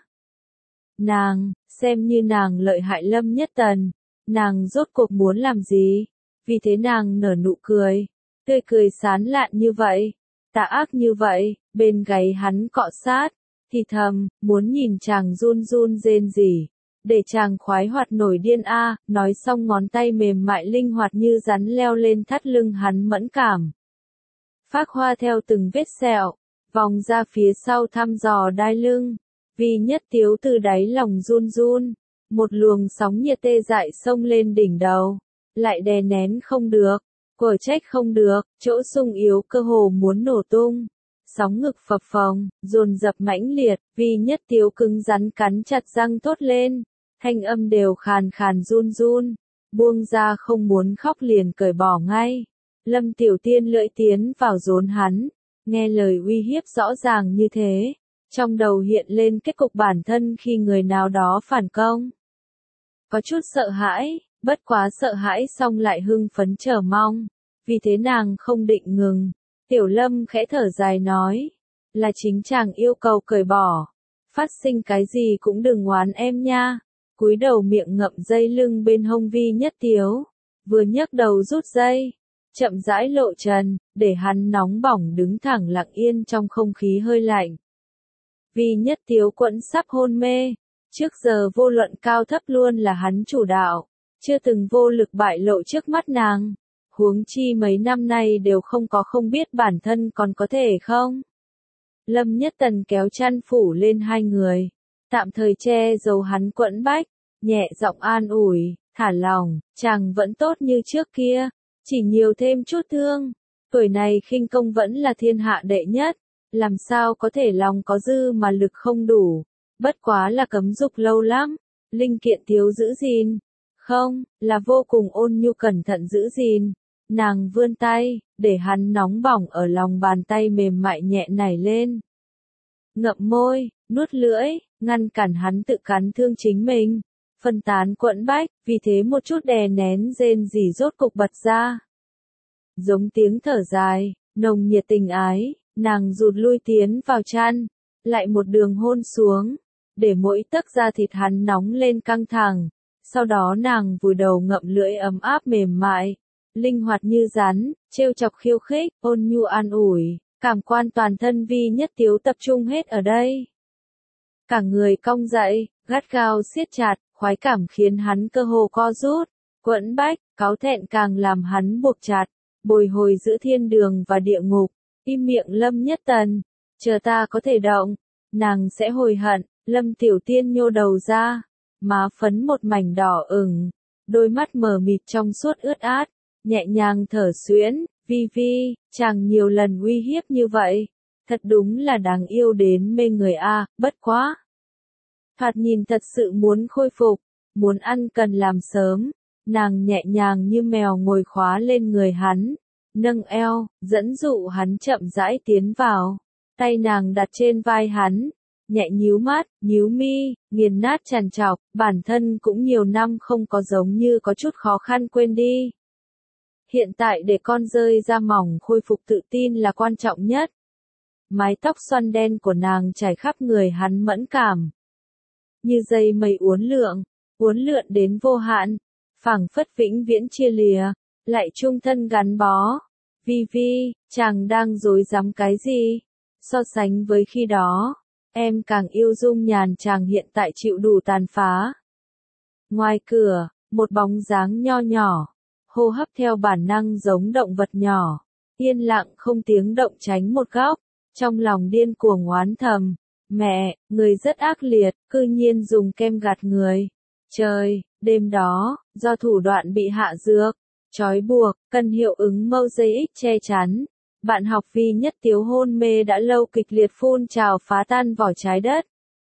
Nàng, xem như nàng lợi hại Lâm Nhất Tần. Nàng rốt cuộc muốn làm gì? Vì thế nàng nở nụ cười. Tươi cười sán lạn như vậy. Tà ác như vậy, bên gáy hắn cọ sát, thì thầm, muốn nhìn chàng run run rên rỉ, để chàng khoái hoạt nổi điên a. Nói xong ngón tay mềm mại linh hoạt như rắn leo lên thắt lưng hắn mẫn cảm. Phác hoa theo từng vết sẹo, vòng ra phía sau thăm dò đai lưng. Vi Nhất Tiếu từ đáy lòng run run, một luồng sóng nhiệt tê dại xông lên đỉnh đầu, lại đè nén không được. Của trách không được, chỗ sung yếu cơ hồ muốn nổ tung. Sóng ngực phập phồng, dồn dập mãnh liệt, Vi Nhất Tiếu cứng rắn cắn chặt răng thốt lên. Thanh âm đều khàn khàn run run. Buông ra không muốn khóc liền cởi bỏ ngay. Lâm Tiểu Tiên lưỡi tiến vào rốn hắn. Nghe lời uy hiếp rõ ràng như thế. Trong đầu hiện lên kết cục bản thân khi người nào đó phản công. Có chút sợ hãi. Bất quá sợ hãi xong lại hưng phấn chờ mong, vì thế nàng không định ngừng. Tiểu Lâm khẽ thở dài nói, là chính chàng yêu cầu cởi bỏ, phát sinh cái gì cũng đừng oán em nha. Cúi đầu miệng ngậm dây lưng bên hông Vi Nhất Tiếu, vừa nhấc đầu rút dây, chậm rãi lộ trần, để hắn nóng bỏng đứng thẳng lặng yên trong không khí hơi lạnh. Vi Nhất Tiếu quẫn sắp hôn mê, trước giờ vô luận cao thấp luôn là hắn chủ đạo. Chưa từng vô lực bại lộ trước mắt nàng. Huống chi mấy năm nay đều không có không biết bản thân còn có thể không. Lâm Nhất Tần kéo chăn phủ lên hai người. Tạm thời che giấu hắn quẫn bách. Nhẹ giọng an ủi, thả lòng, chàng vẫn tốt như trước kia. Chỉ nhiều thêm chút thương. Tuổi này khinh công vẫn là thiên hạ đệ nhất. Làm sao có thể lòng có dư mà lực không đủ. Bất quá là cấm dục lâu lắm. Linh kiện thiếu giữ gìn. Không, là vô cùng ôn nhu cẩn thận giữ gìn. Nàng vươn tay, để hắn nóng bỏng ở lòng bàn tay mềm mại nhẹ nảy lên. Ngậm môi, nuốt lưỡi, ngăn cản hắn tự cắn thương chính mình. Phân tán quẫn bách, vì thế một chút đè nén rên rỉ rốt cục bật ra. Giống tiếng thở dài, nồng nhiệt tình ái, nàng rụt lui tiến vào chăn, lại một đường hôn xuống, để mỗi tấc da thịt hắn nóng lên căng thẳng. Sau đó nàng vùi đầu ngậm lưỡi ấm áp mềm mại, linh hoạt như rắn, trêu chọc khiêu khích, ôn nhu an ủi, cảm quan toàn thân Vi Nhất Tiếu tập trung hết ở đây. cả người cong dậy, gắt gao siết chặt, khoái cảm khiến hắn cơ hồ co rút, quẫn bách, cáu thẹn càng làm hắn buộc chặt, bồi hồi giữa thiên đường và địa ngục. Im miệng Lâm Nhất Tần, chờ ta có thể động, nàng sẽ hồi hận. Lâm Tiểu Tiên nhô đầu ra, má phấn một mảnh đỏ ửng, đôi mắt mờ mịt trong suốt ướt át, nhẹ nhàng thở xuyễn, Vi Vi, chàng nhiều lần uy hiếp như vậy, thật đúng là đáng yêu đến mê người a, bất quá. Thoạt nhìn thật sự muốn khôi phục, muốn ăn cần làm sớm, nàng nhẹ nhàng như mèo ngồi khóa lên người hắn, nâng eo, dẫn dụ hắn chậm rãi tiến vào, tay nàng đặt trên vai hắn. Nhẹ nhíu mắt, nhíu mi, nghiền nát trằn trọc, bản thân cũng nhiều năm không có giống như có chút khó khăn quên đi. Hiện tại để con rơi ra mỏng khôi phục tự tin là quan trọng nhất. Mái tóc xoăn đen của nàng trải khắp người hắn mẫn cảm. Như dây mây uốn lượn, uốn lượn đến vô hạn, phảng phất vĩnh viễn chia lìa, lại chung thân gắn bó. Vi Vi, chàng đang dối dám cái gì? So sánh với khi đó. Em càng yêu dung nhàn chàng hiện tại chịu đủ tàn phá. Ngoài cửa, một bóng dáng nho nhỏ, hô hấp theo bản năng giống động vật nhỏ, yên lặng không tiếng động tránh một góc, trong lòng điên cuồng oán thầm, mẹ, người rất ác liệt, cư nhiên dùng kem gạt người. Trời, đêm đó, do thủ đoạn bị hạ dược, trói buộc, cần hiệu ứng Mosaic che chắn. Bạn học Vi Nhất Tiếu hôn mê đã lâu kịch liệt phun trào phá tan vỏ trái đất.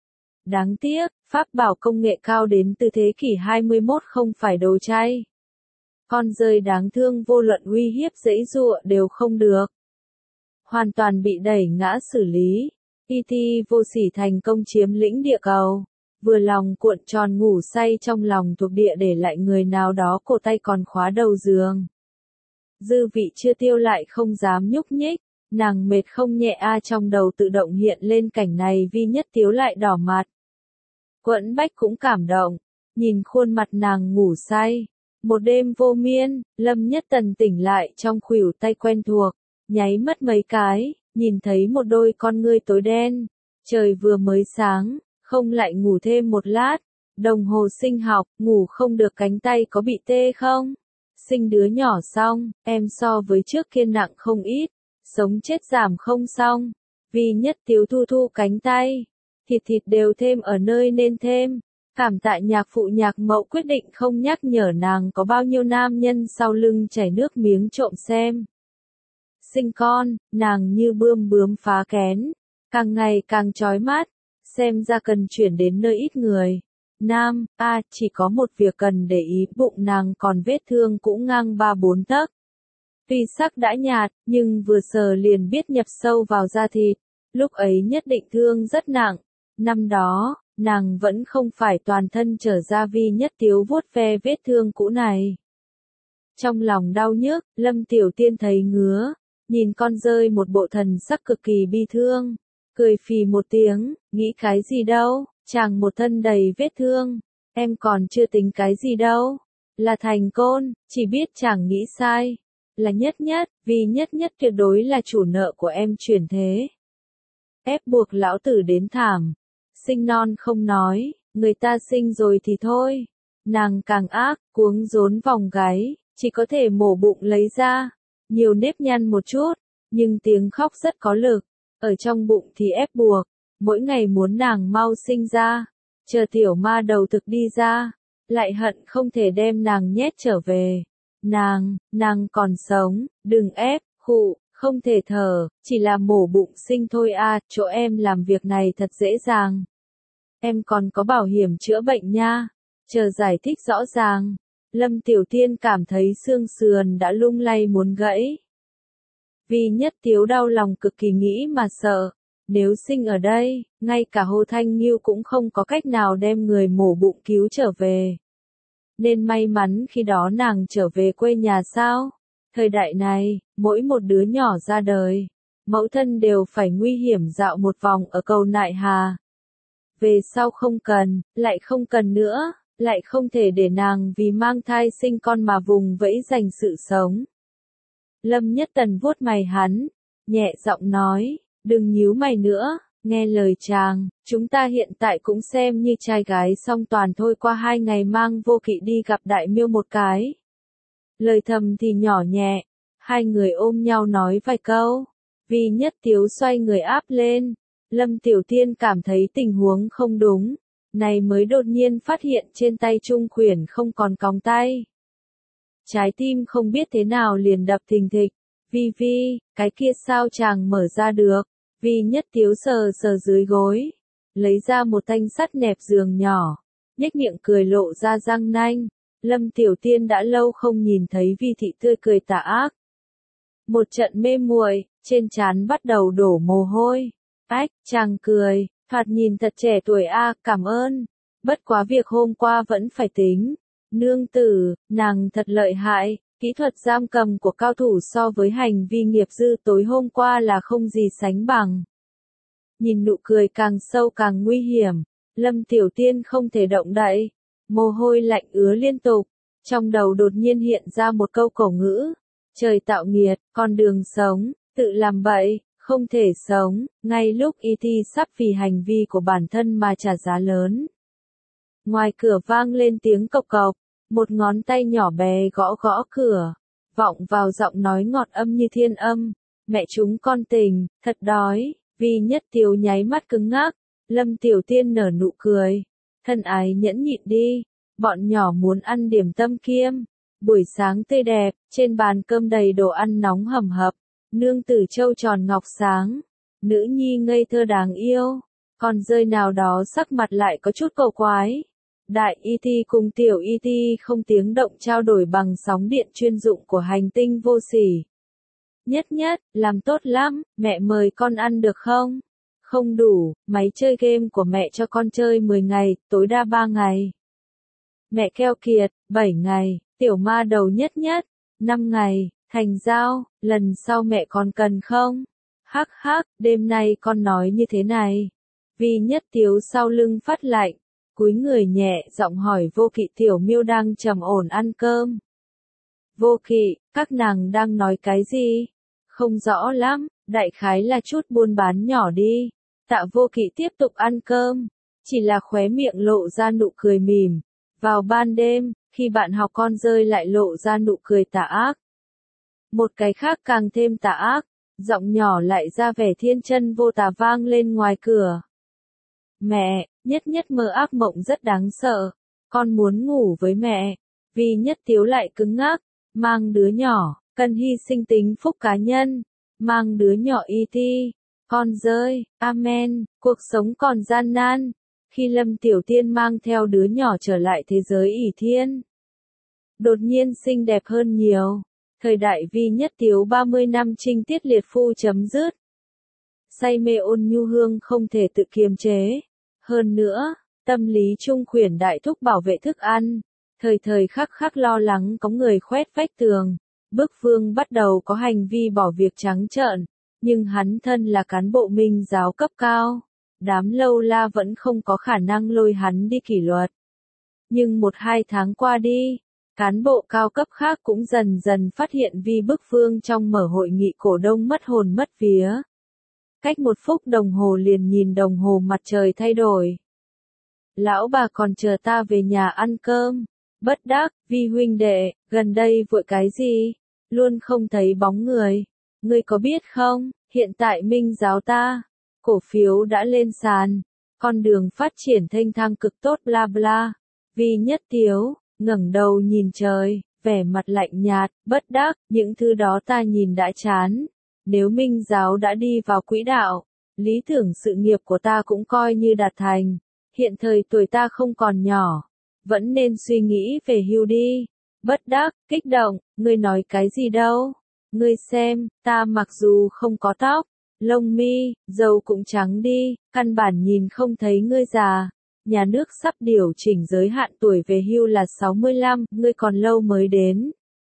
Đáng tiếc, pháp bảo công nghệ cao đến từ thế kỷ hai mươi mốt không phải đồ chay. Con rơi đáng thương vô luận uy hiếp giãy giụa đều không được. Hoàn toàn bị đẩy ngã xử lý. e tê vô sỉ thành công chiếm lĩnh địa cầu. Vừa lòng cuộn tròn ngủ say trong lòng thuộc địa để lại người nào đó cổ tay còn khóa đầu giường. Dư vị chưa tiêu lại không dám nhúc nhích, nàng mệt không nhẹ a trong đầu tự động hiện lên cảnh này Vi Nhất Tiếu lại đỏ mặt. Quẫn Bách cũng cảm động, nhìn khuôn mặt nàng ngủ say. Một đêm vô miên, Lâm Nhất Tần tỉnh lại trong khuỷu tay quen thuộc, nháy mắt mấy cái, nhìn thấy một đôi con ngươi tối đen. Trời vừa mới sáng, không lại ngủ thêm một lát. Đồng hồ sinh học, ngủ không được cánh tay có bị tê không? Sinh đứa nhỏ xong, em so với trước kia nặng không ít, sống chết giảm không xong. Vi Nhất Tiếu thu thu cánh tay, thịt thịt đều thêm ở nơi nên thêm. Cảm tạ nhạc phụ nhạc mẫu quyết định không nhắc nhở nàng có bao nhiêu nam nhân sau lưng chảy nước miếng trộm xem. Sinh con, nàng như bươm bướm phá kén, càng ngày càng chói mắt, xem ra cần chuyển đến nơi ít người. Nam, a, à, chỉ có một việc cần để ý, bụng nàng còn vết thương cũng ngang ba bốn tấc. Tuy sắc đã nhạt, nhưng vừa sờ liền biết nhập sâu vào da thịt, lúc ấy nhất định thương rất nặng. Năm đó, nàng vẫn không phải toàn thân trở ra. Vi Nhất Tiếu vuốt ve vết thương cũ này. Trong lòng đau nhức, Lâm Tiểu Tiên thấy ngứa, nhìn con rơi một bộ thần sắc cực kỳ bi thương, cười phì một tiếng, nghĩ cái gì đâu. Chàng một thân đầy vết thương, em còn chưa tính cái gì đâu, là thành côn, chỉ biết chàng nghĩ sai, là Nhất Nhất, vì Nhất Nhất tuyệt đối là chủ nợ của em chuyển thế. Ép buộc lão tử đến thảm, sinh non không nói, người ta sinh rồi thì thôi, nàng càng ác, cuống rốn vòng gáy, chỉ có thể mổ bụng lấy ra, nhiều nếp nhăn một chút, nhưng tiếng khóc rất có lực, ở trong bụng thì ép buộc. Mỗi ngày muốn nàng mau sinh ra, chờ tiểu ma đầu thực đi ra, lại hận không thể đem nàng nhét trở về. Nàng, nàng còn sống, đừng ép, khụ, không thể thở, chỉ là mổ bụng sinh thôi a, chỗ em làm việc này thật dễ dàng. Em còn có bảo hiểm chữa bệnh nha, chờ giải thích rõ ràng. Lâm Tiểu Tiên cảm thấy xương sườn đã lung lay muốn gãy. Vi Nhất Tiếu đau lòng cực kỳ nghĩ mà sợ. Nếu sinh ở đây, ngay cả Hồ Thanh Nghiêu cũng không có cách nào đem người mổ bụng cứu trở về. Nên may mắn khi đó nàng trở về quê nhà sao? Thời đại này, mỗi một đứa nhỏ ra đời, mẫu thân đều phải nguy hiểm dạo một vòng ở cầu Nại Hà. Về sau không cần, lại không cần nữa, lại không thể để nàng vì mang thai sinh con mà vùng vẫy giành sự sống. Lâm Nhất Tần vuốt mày hắn, nhẹ giọng nói. Đừng nhíu mày nữa, Nghe lời chàng, chúng ta hiện tại cũng xem như trai gái song toàn thôi, qua hai ngày mang Vô Kỵ đi gặp Đại Miêu một cái. Lời thầm thì nhỏ nhẹ, hai người ôm nhau nói vài câu. Vi Nhất Tiếu xoay người áp lên, Lâm Tiểu Tiên cảm thấy tình huống không đúng, này mới đột nhiên phát hiện trên tay Trung Khuyển không còn còng tay. Trái tim không biết thế nào liền đập thình thịch, Vi Vi, cái kia sao chàng mở ra được? Vi Nhất Tiếu sờ sờ dưới gối, lấy ra một thanh sắt nẹp giường nhỏ, nhếch miệng cười lộ ra răng nanh. Lâm Tiểu Tiên đã lâu không nhìn thấy Vi thị tươi cười tà ác. Một trận mê muội, trên trán bắt đầu đổ mồ hôi. Ách, chàng cười, thoạt nhìn thật trẻ tuổi a, à, cảm ơn. Bất quá việc hôm qua vẫn phải tính. Nương tử, nàng thật lợi hại, kỹ thuật giam cầm của cao thủ so với hành vi nghiệp dư tối hôm qua là không gì sánh bằng. Nhìn nụ cười càng sâu càng nguy hiểm, Lâm Tiểu Tiên không thể động đậy, mồ hôi lạnh ứa liên tục, trong đầu đột nhiên hiện ra một câu cổ ngữ, trời tạo nghiệt, con đường sống, tự làm bậy, không thể sống, ngay lúc i tê sắp vì hành vi của bản thân mà trả giá lớn. Ngoài cửa vang lên tiếng cộc cộc, một ngón tay nhỏ bé gõ gõ cửa, vọng vào giọng nói ngọt âm như thiên âm, mẹ chúng con tình, thật đói. Vi Nhất Tiếu nháy mắt cứng ngắc, Lâm Tiểu Tiên nở nụ cười, thân ái nhẫn nhịn đi, bọn nhỏ muốn ăn điểm tâm kiêm. Buổi sáng tươi đẹp, trên bàn cơm đầy đồ ăn nóng hầm hập, nương tử trâu tròn ngọc sáng, nữ nhi ngây thơ đáng yêu, còn rơi nào đó sắc mặt lại có chút cầu quái. Đại i tê cùng tiểu i tê không tiếng động trao đổi bằng sóng điện chuyên dụng của hành tinh vô sỉ. Nhất Nhất, làm tốt lắm, mẹ mời con ăn được không? Không đủ, máy chơi game của mẹ cho con chơi mười ngày, tối đa ba ngày. Mẹ keo kiệt, bảy ngày, tiểu ma đầu Nhất Nhất, năm ngày, thành giao, lần sau mẹ còn cần không? Hắc hắc, đêm nay con nói như thế này. Vi Nhất Tiếu sau lưng phát lạnh, cúi người nhẹ giọng hỏi Vô Kỵ Tiểu Miêu đang trầm ổn ăn cơm. Vô Kỵ, các nàng đang nói cái gì? Không rõ lắm, đại khái là chút buôn bán nhỏ đi. Tạ Vô Kỵ tiếp tục ăn cơm, chỉ là khóe miệng lộ ra nụ cười mỉm. Vào ban đêm, khi bạn học con rơi lại lộ ra nụ cười tà ác. Một cái khác càng thêm tà ác, giọng nhỏ lại ra vẻ thiên chân vô tà vang lên ngoài cửa. Mẹ, Nhất Nhất mơ ác mộng rất đáng sợ, con muốn ngủ với mẹ. Vi Nhất Tiếu lại cứng ngắc, mang đứa nhỏ, cần hy sinh tính phúc cá nhân, mang đứa nhỏ i tê, con rơi, amen, cuộc sống còn gian nan. Khi Lâm Tiểu Tiên mang theo đứa nhỏ trở lại thế giới ỷ thiên, đột nhiên xinh đẹp hơn nhiều. Thời đại Vi Nhất Tiếu ba mươi năm trinh tiết liệt phu chấm dứt. Say mê ôn nhu hương không thể tự kiềm chế. Hơn nữa, tâm lý Trung Khuyển đại thúc bảo vệ thức ăn, thời thời khắc khắc lo lắng có người khoét vách tường. Bức Vương bắt đầu có hành vi bỏ việc trắng trợn, nhưng hắn thân là cán bộ Minh giáo cấp cao. Đám lâu la vẫn không có khả năng lôi hắn đi kỷ luật. Nhưng một hai tháng qua đi, cán bộ cao cấp khác cũng dần dần phát hiện Vi Bức Vương trong mở hội nghị cổ đông mất hồn mất vía. Cách một phút đồng hồ liền nhìn đồng hồ mặt trời thay đổi. Lão bà còn chờ ta về nhà ăn cơm. Bất đắc, Vi huynh đệ, gần đây vội cái gì? Luôn không thấy bóng người. Ngươi có biết không, hiện tại Minh giáo ta, cổ phiếu đã lên sàn, con đường phát triển thênh thang cực tốt bla bla. Vi Nhất Tiếu, ngẩng đầu nhìn trời, vẻ mặt lạnh nhạt, bất đắc, những thứ đó ta nhìn đã chán. Nếu Minh giáo đã đi vào quỹ đạo, lý tưởng sự nghiệp của ta cũng coi như đạt thành. Hiện thời tuổi ta không còn nhỏ, vẫn nên suy nghĩ về hưu đi. Bất đắc, kích động, ngươi nói cái gì đâu? Ngươi xem, ta mặc dù không có tóc, lông mi, râu cũng trắng đi, căn bản nhìn không thấy ngươi già. Nhà nước sắp điều chỉnh giới hạn tuổi về hưu là sáu mươi lăm, ngươi còn lâu mới đến.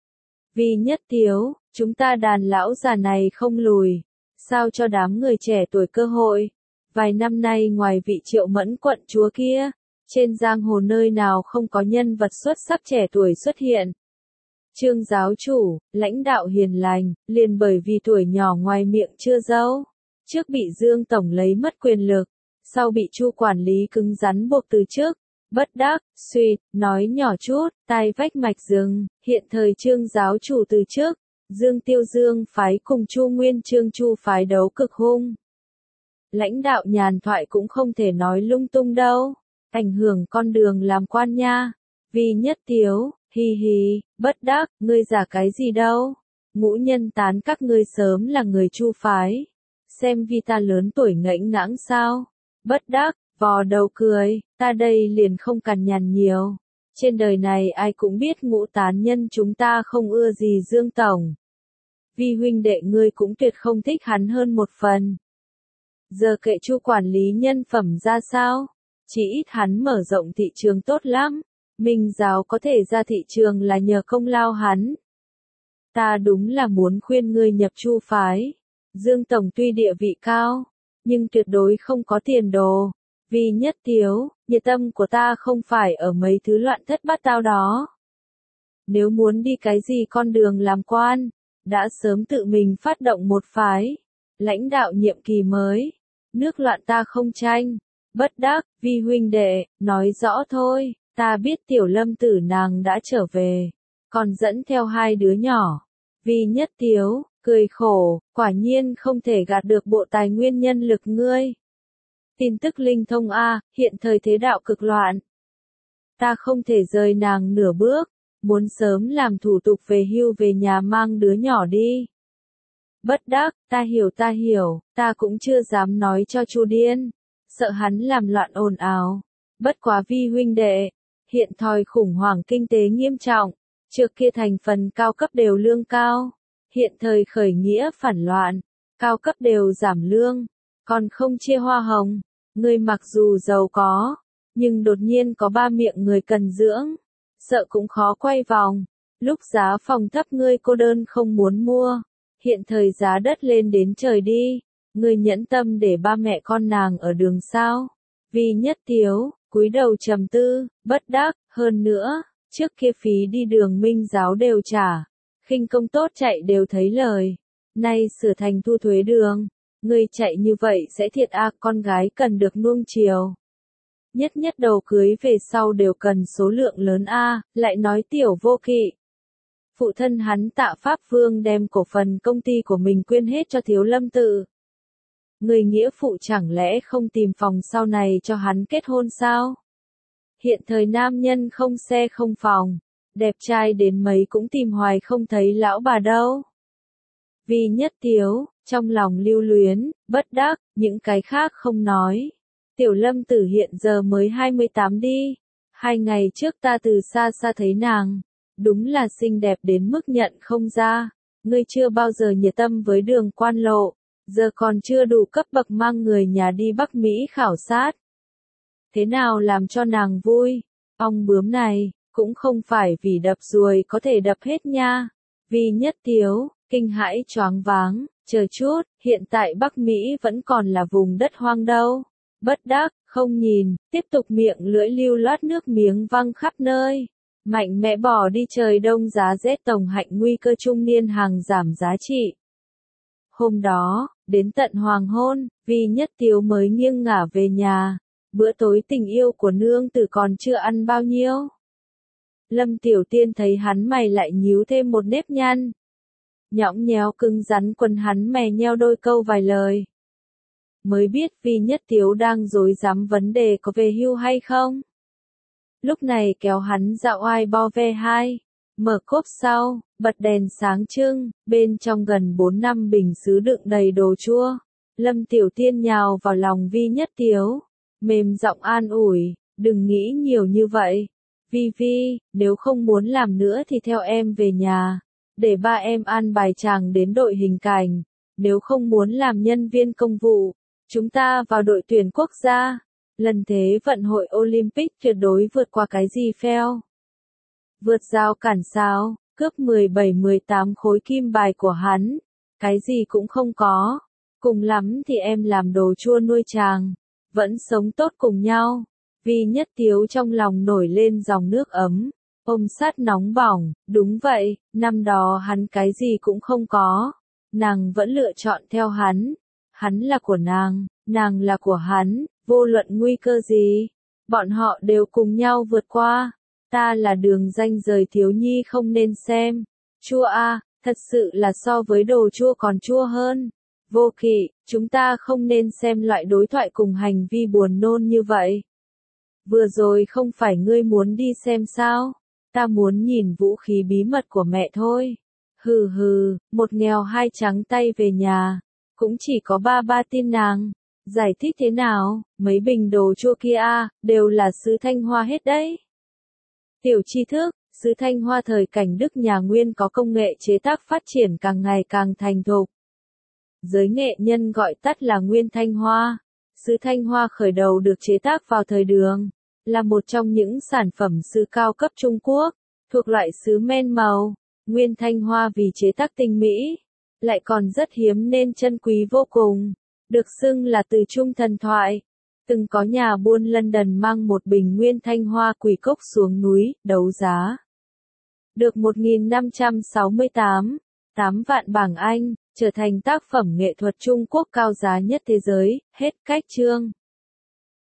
Vi Nhất Tiếu, chúng ta đàn lão già này không lùi, sao cho đám người trẻ tuổi cơ hội. Vài năm nay ngoài vị Triệu Mẫn quận chúa kia, trên giang hồ nơi nào không có nhân vật xuất sắc trẻ tuổi xuất hiện. Trương giáo chủ, lãnh đạo hiền lành, liền bởi vì tuổi nhỏ ngoài miệng chưa dâu, Trước bị Dương Tổng lấy mất quyền lực, sau bị Chu quản lý cứng rắn buộc từ chức. Bất đắc, suy, nói nhỏ chút, tai vách mạch rừng, hiện thời Trương giáo chủ từ chức, Dương Tiêu Dương phái cùng Chu Nguyên Chương Chu phái đấu cực hung. Lãnh đạo nhàn thoại cũng không thể nói lung tung đâu, ảnh hưởng con đường làm quan nha. Vi Nhất Tiếu, hi hi, bất đắc, ngươi giả cái gì đâu, ngũ nhân tán các ngươi sớm là người Chu phái, xem vi ta lớn tuổi ngẫnh ngãng sao, bất đắc. Vò đầu cười, ta đây liền không cằn nhằn nhiều. Trên đời này ai cũng biết ngũ tán nhân chúng ta không ưa gì Dương Tổng. Vi huynh đệ ngươi cũng tuyệt không thích hắn hơn một phần. Giờ kệ Chu quản lý nhân phẩm ra sao? Chỉ ít hắn mở rộng thị trường tốt lắm. Minh giáo có thể ra thị trường là nhờ công lao hắn. Ta đúng là muốn khuyên ngươi nhập Chu phái. Dương Tổng tuy địa vị cao, nhưng tuyệt đối không có tiền đồ. Vi Nhất Tiếu, nhiệt tâm của ta không phải ở mấy thứ loạn thất bát tao đó. Nếu muốn đi cái gì con đường làm quan, đã sớm tự mình phát động một phái, lãnh đạo nhiệm kỳ mới, nước loạn ta không tranh, bất đắc, Vi huynh đệ, nói rõ thôi, ta biết Tiểu Lâm tử nàng đã trở về, còn dẫn theo hai đứa nhỏ. Vi Nhất Tiếu, cười khổ, quả nhiên không thể gạt được bộ tài nguyên nhân lực ngươi. Tin tức linh thông a, hiện thời thế đạo cực loạn. Ta không thể rời nàng nửa bước, muốn sớm làm thủ tục về hưu về nhà mang đứa nhỏ đi. Bất đắc, ta hiểu ta hiểu, ta cũng chưa dám nói cho Chu Điên, sợ hắn làm loạn ồn ào. Bất quá Vi huynh đệ, hiện thời khủng hoảng kinh tế nghiêm trọng, trước kia thành phần cao cấp đều lương cao, hiện thời khởi nghĩa phản loạn, cao cấp đều giảm lương, còn không chia hoa hồng. Ngươi mặc dù giàu có, nhưng đột nhiên có ba miệng người cần dưỡng, sợ cũng khó quay vòng. Lúc giá phòng thấp ngươi cô đơn không muốn mua, hiện thời giá đất lên đến trời đi, ngươi nhẫn tâm để ba mẹ con nàng ở đường sao. Vi Nhất Tiếu, cúi đầu trầm tư, bất đắc, hơn nữa, trước kia phí đi đường Minh giáo đều trả, khinh công tốt chạy đều thấy lời, nay sửa thành thu thuế đường. Ngươi chạy như vậy sẽ thiệt a, con gái cần được nuông chiều. Nhất nhất đầu cưới về sau đều cần số lượng lớn a, lại nói Tiểu Vô Kỵ. Phụ thân hắn Tạ Pháp Vương đem cổ phần công ty của mình quyên hết cho Thiếu Lâm tự. Người nghĩa phụ chẳng lẽ không tìm phòng sau này cho hắn kết hôn sao? Hiện thời nam nhân không xe không phòng, đẹp trai đến mấy cũng tìm hoài không thấy lão bà đâu. Vi Nhất Tiếu, trong lòng lưu luyến, bất đắc, những cái khác không nói. Tiểu Lâm tử hiện giờ mới hai mươi tám đi. Hai ngày trước ta từ xa xa thấy nàng. Đúng là xinh đẹp đến mức nhận không ra. Ngươi chưa bao giờ nhiệt tâm với đường quan lộ. Giờ còn chưa đủ cấp bậc mang người nhà đi Bắc Mỹ khảo sát. Thế nào làm cho nàng vui? Ong bướm này, cũng không phải vì đập ruồi có thể đập hết nha. Vi Nhất Tiếu, kinh hãi choáng váng. Chờ chút, hiện tại Bắc Mỹ vẫn còn là vùng đất hoang đâu. Bất đắc, không nhìn, tiếp tục miệng lưỡi lưu loát nước miếng văng khắp nơi. Mạnh mẽ bỏ đi trời đông giá rét tổng hạnh nguy cơ trung niên hàng giảm giá trị. Hôm đó, đến tận hoàng hôn, Vi Nhất Tiếu mới nghiêng ngả về nhà. Bữa tối tình yêu của nương tử còn chưa ăn bao nhiêu. Lâm Tiểu Tiên thấy hắn mày lại nhíu thêm một nếp nhăn. Nhõng nhẽo cứng rắn quần hắn mè nheo đôi câu vài lời. Mới biết Vi Nhất Tiếu đang rối rắm vấn đề có về hưu hay không. Lúc này kéo hắn dạo ai bo ve hai, mở cốp sau, bật đèn sáng trưng, bên trong gần bốn năm bình sứ đựng đầy đồ chua. Lâm Tiểu Tiên nhào vào lòng Vi Nhất Tiếu, mềm giọng an ủi, đừng nghĩ nhiều như vậy. Vi Vi, nếu không muốn làm nữa thì theo em về nhà. Để ba em an bài chàng đến đội hình cảnh, nếu không muốn làm nhân viên công vụ, chúng ta vào đội tuyển quốc gia. Lần thế vận hội Olympic tuyệt đối vượt qua cái gì phèo. Vượt rào cản sao, cướp mười bảy mười tám khối kim bài của hắn, cái gì cũng không có. Cùng lắm thì em làm đồ chua nuôi chàng, vẫn sống tốt cùng nhau. Vi Nhất Tiếu trong lòng nổi lên dòng nước ấm. Ôm sát nóng bỏng, đúng vậy, năm đó hắn cái gì cũng không có, nàng vẫn lựa chọn theo hắn, Hắn là của nàng, nàng là của hắn, vô luận nguy cơ gì, bọn họ đều cùng nhau vượt qua. Ta là đường ranh rời thiếu nhi không nên xem. Chua a, thật sự là so với đồ chua còn chua hơn. Vô Kỵ, chúng ta không nên xem loại đối thoại cùng hành vi buồn nôn như vậy. Vừa rồi không phải ngươi muốn đi xem sao? Ta muốn nhìn vũ khí bí mật của mẹ thôi. Hừ hừ, một nghèo hai trắng tay về nhà. Cũng chỉ có ba ba tin nàng. Giải thích thế nào, mấy bình đồ chua kia a, đều là sứ Thanh Hoa hết đấy. Tiểu tri thức, sứ Thanh Hoa thời cảnh Đức nhà Nguyên có công nghệ chế tác phát triển càng ngày càng thành thục. Giới nghệ nhân gọi tắt là Nguyên Thanh Hoa. Sứ Thanh Hoa khởi đầu được chế tác vào thời Đường, là một trong những sản phẩm sứ cao cấp Trung Quốc, thuộc loại sứ men màu. Nguyên Thanh Hoa vì chế tác tinh mỹ, lại còn rất hiếm nên chân quý vô cùng, được xưng là từ trung thần thoại. Từng có nhà buôn London mang một bình Nguyên Thanh Hoa quỳ cốc xuống núi, đấu giá. Được một nghìn năm trăm sáu mươi tám, tám vạn bảng Anh, trở thành tác phẩm nghệ thuật Trung Quốc cao giá nhất thế giới, hết cách chương.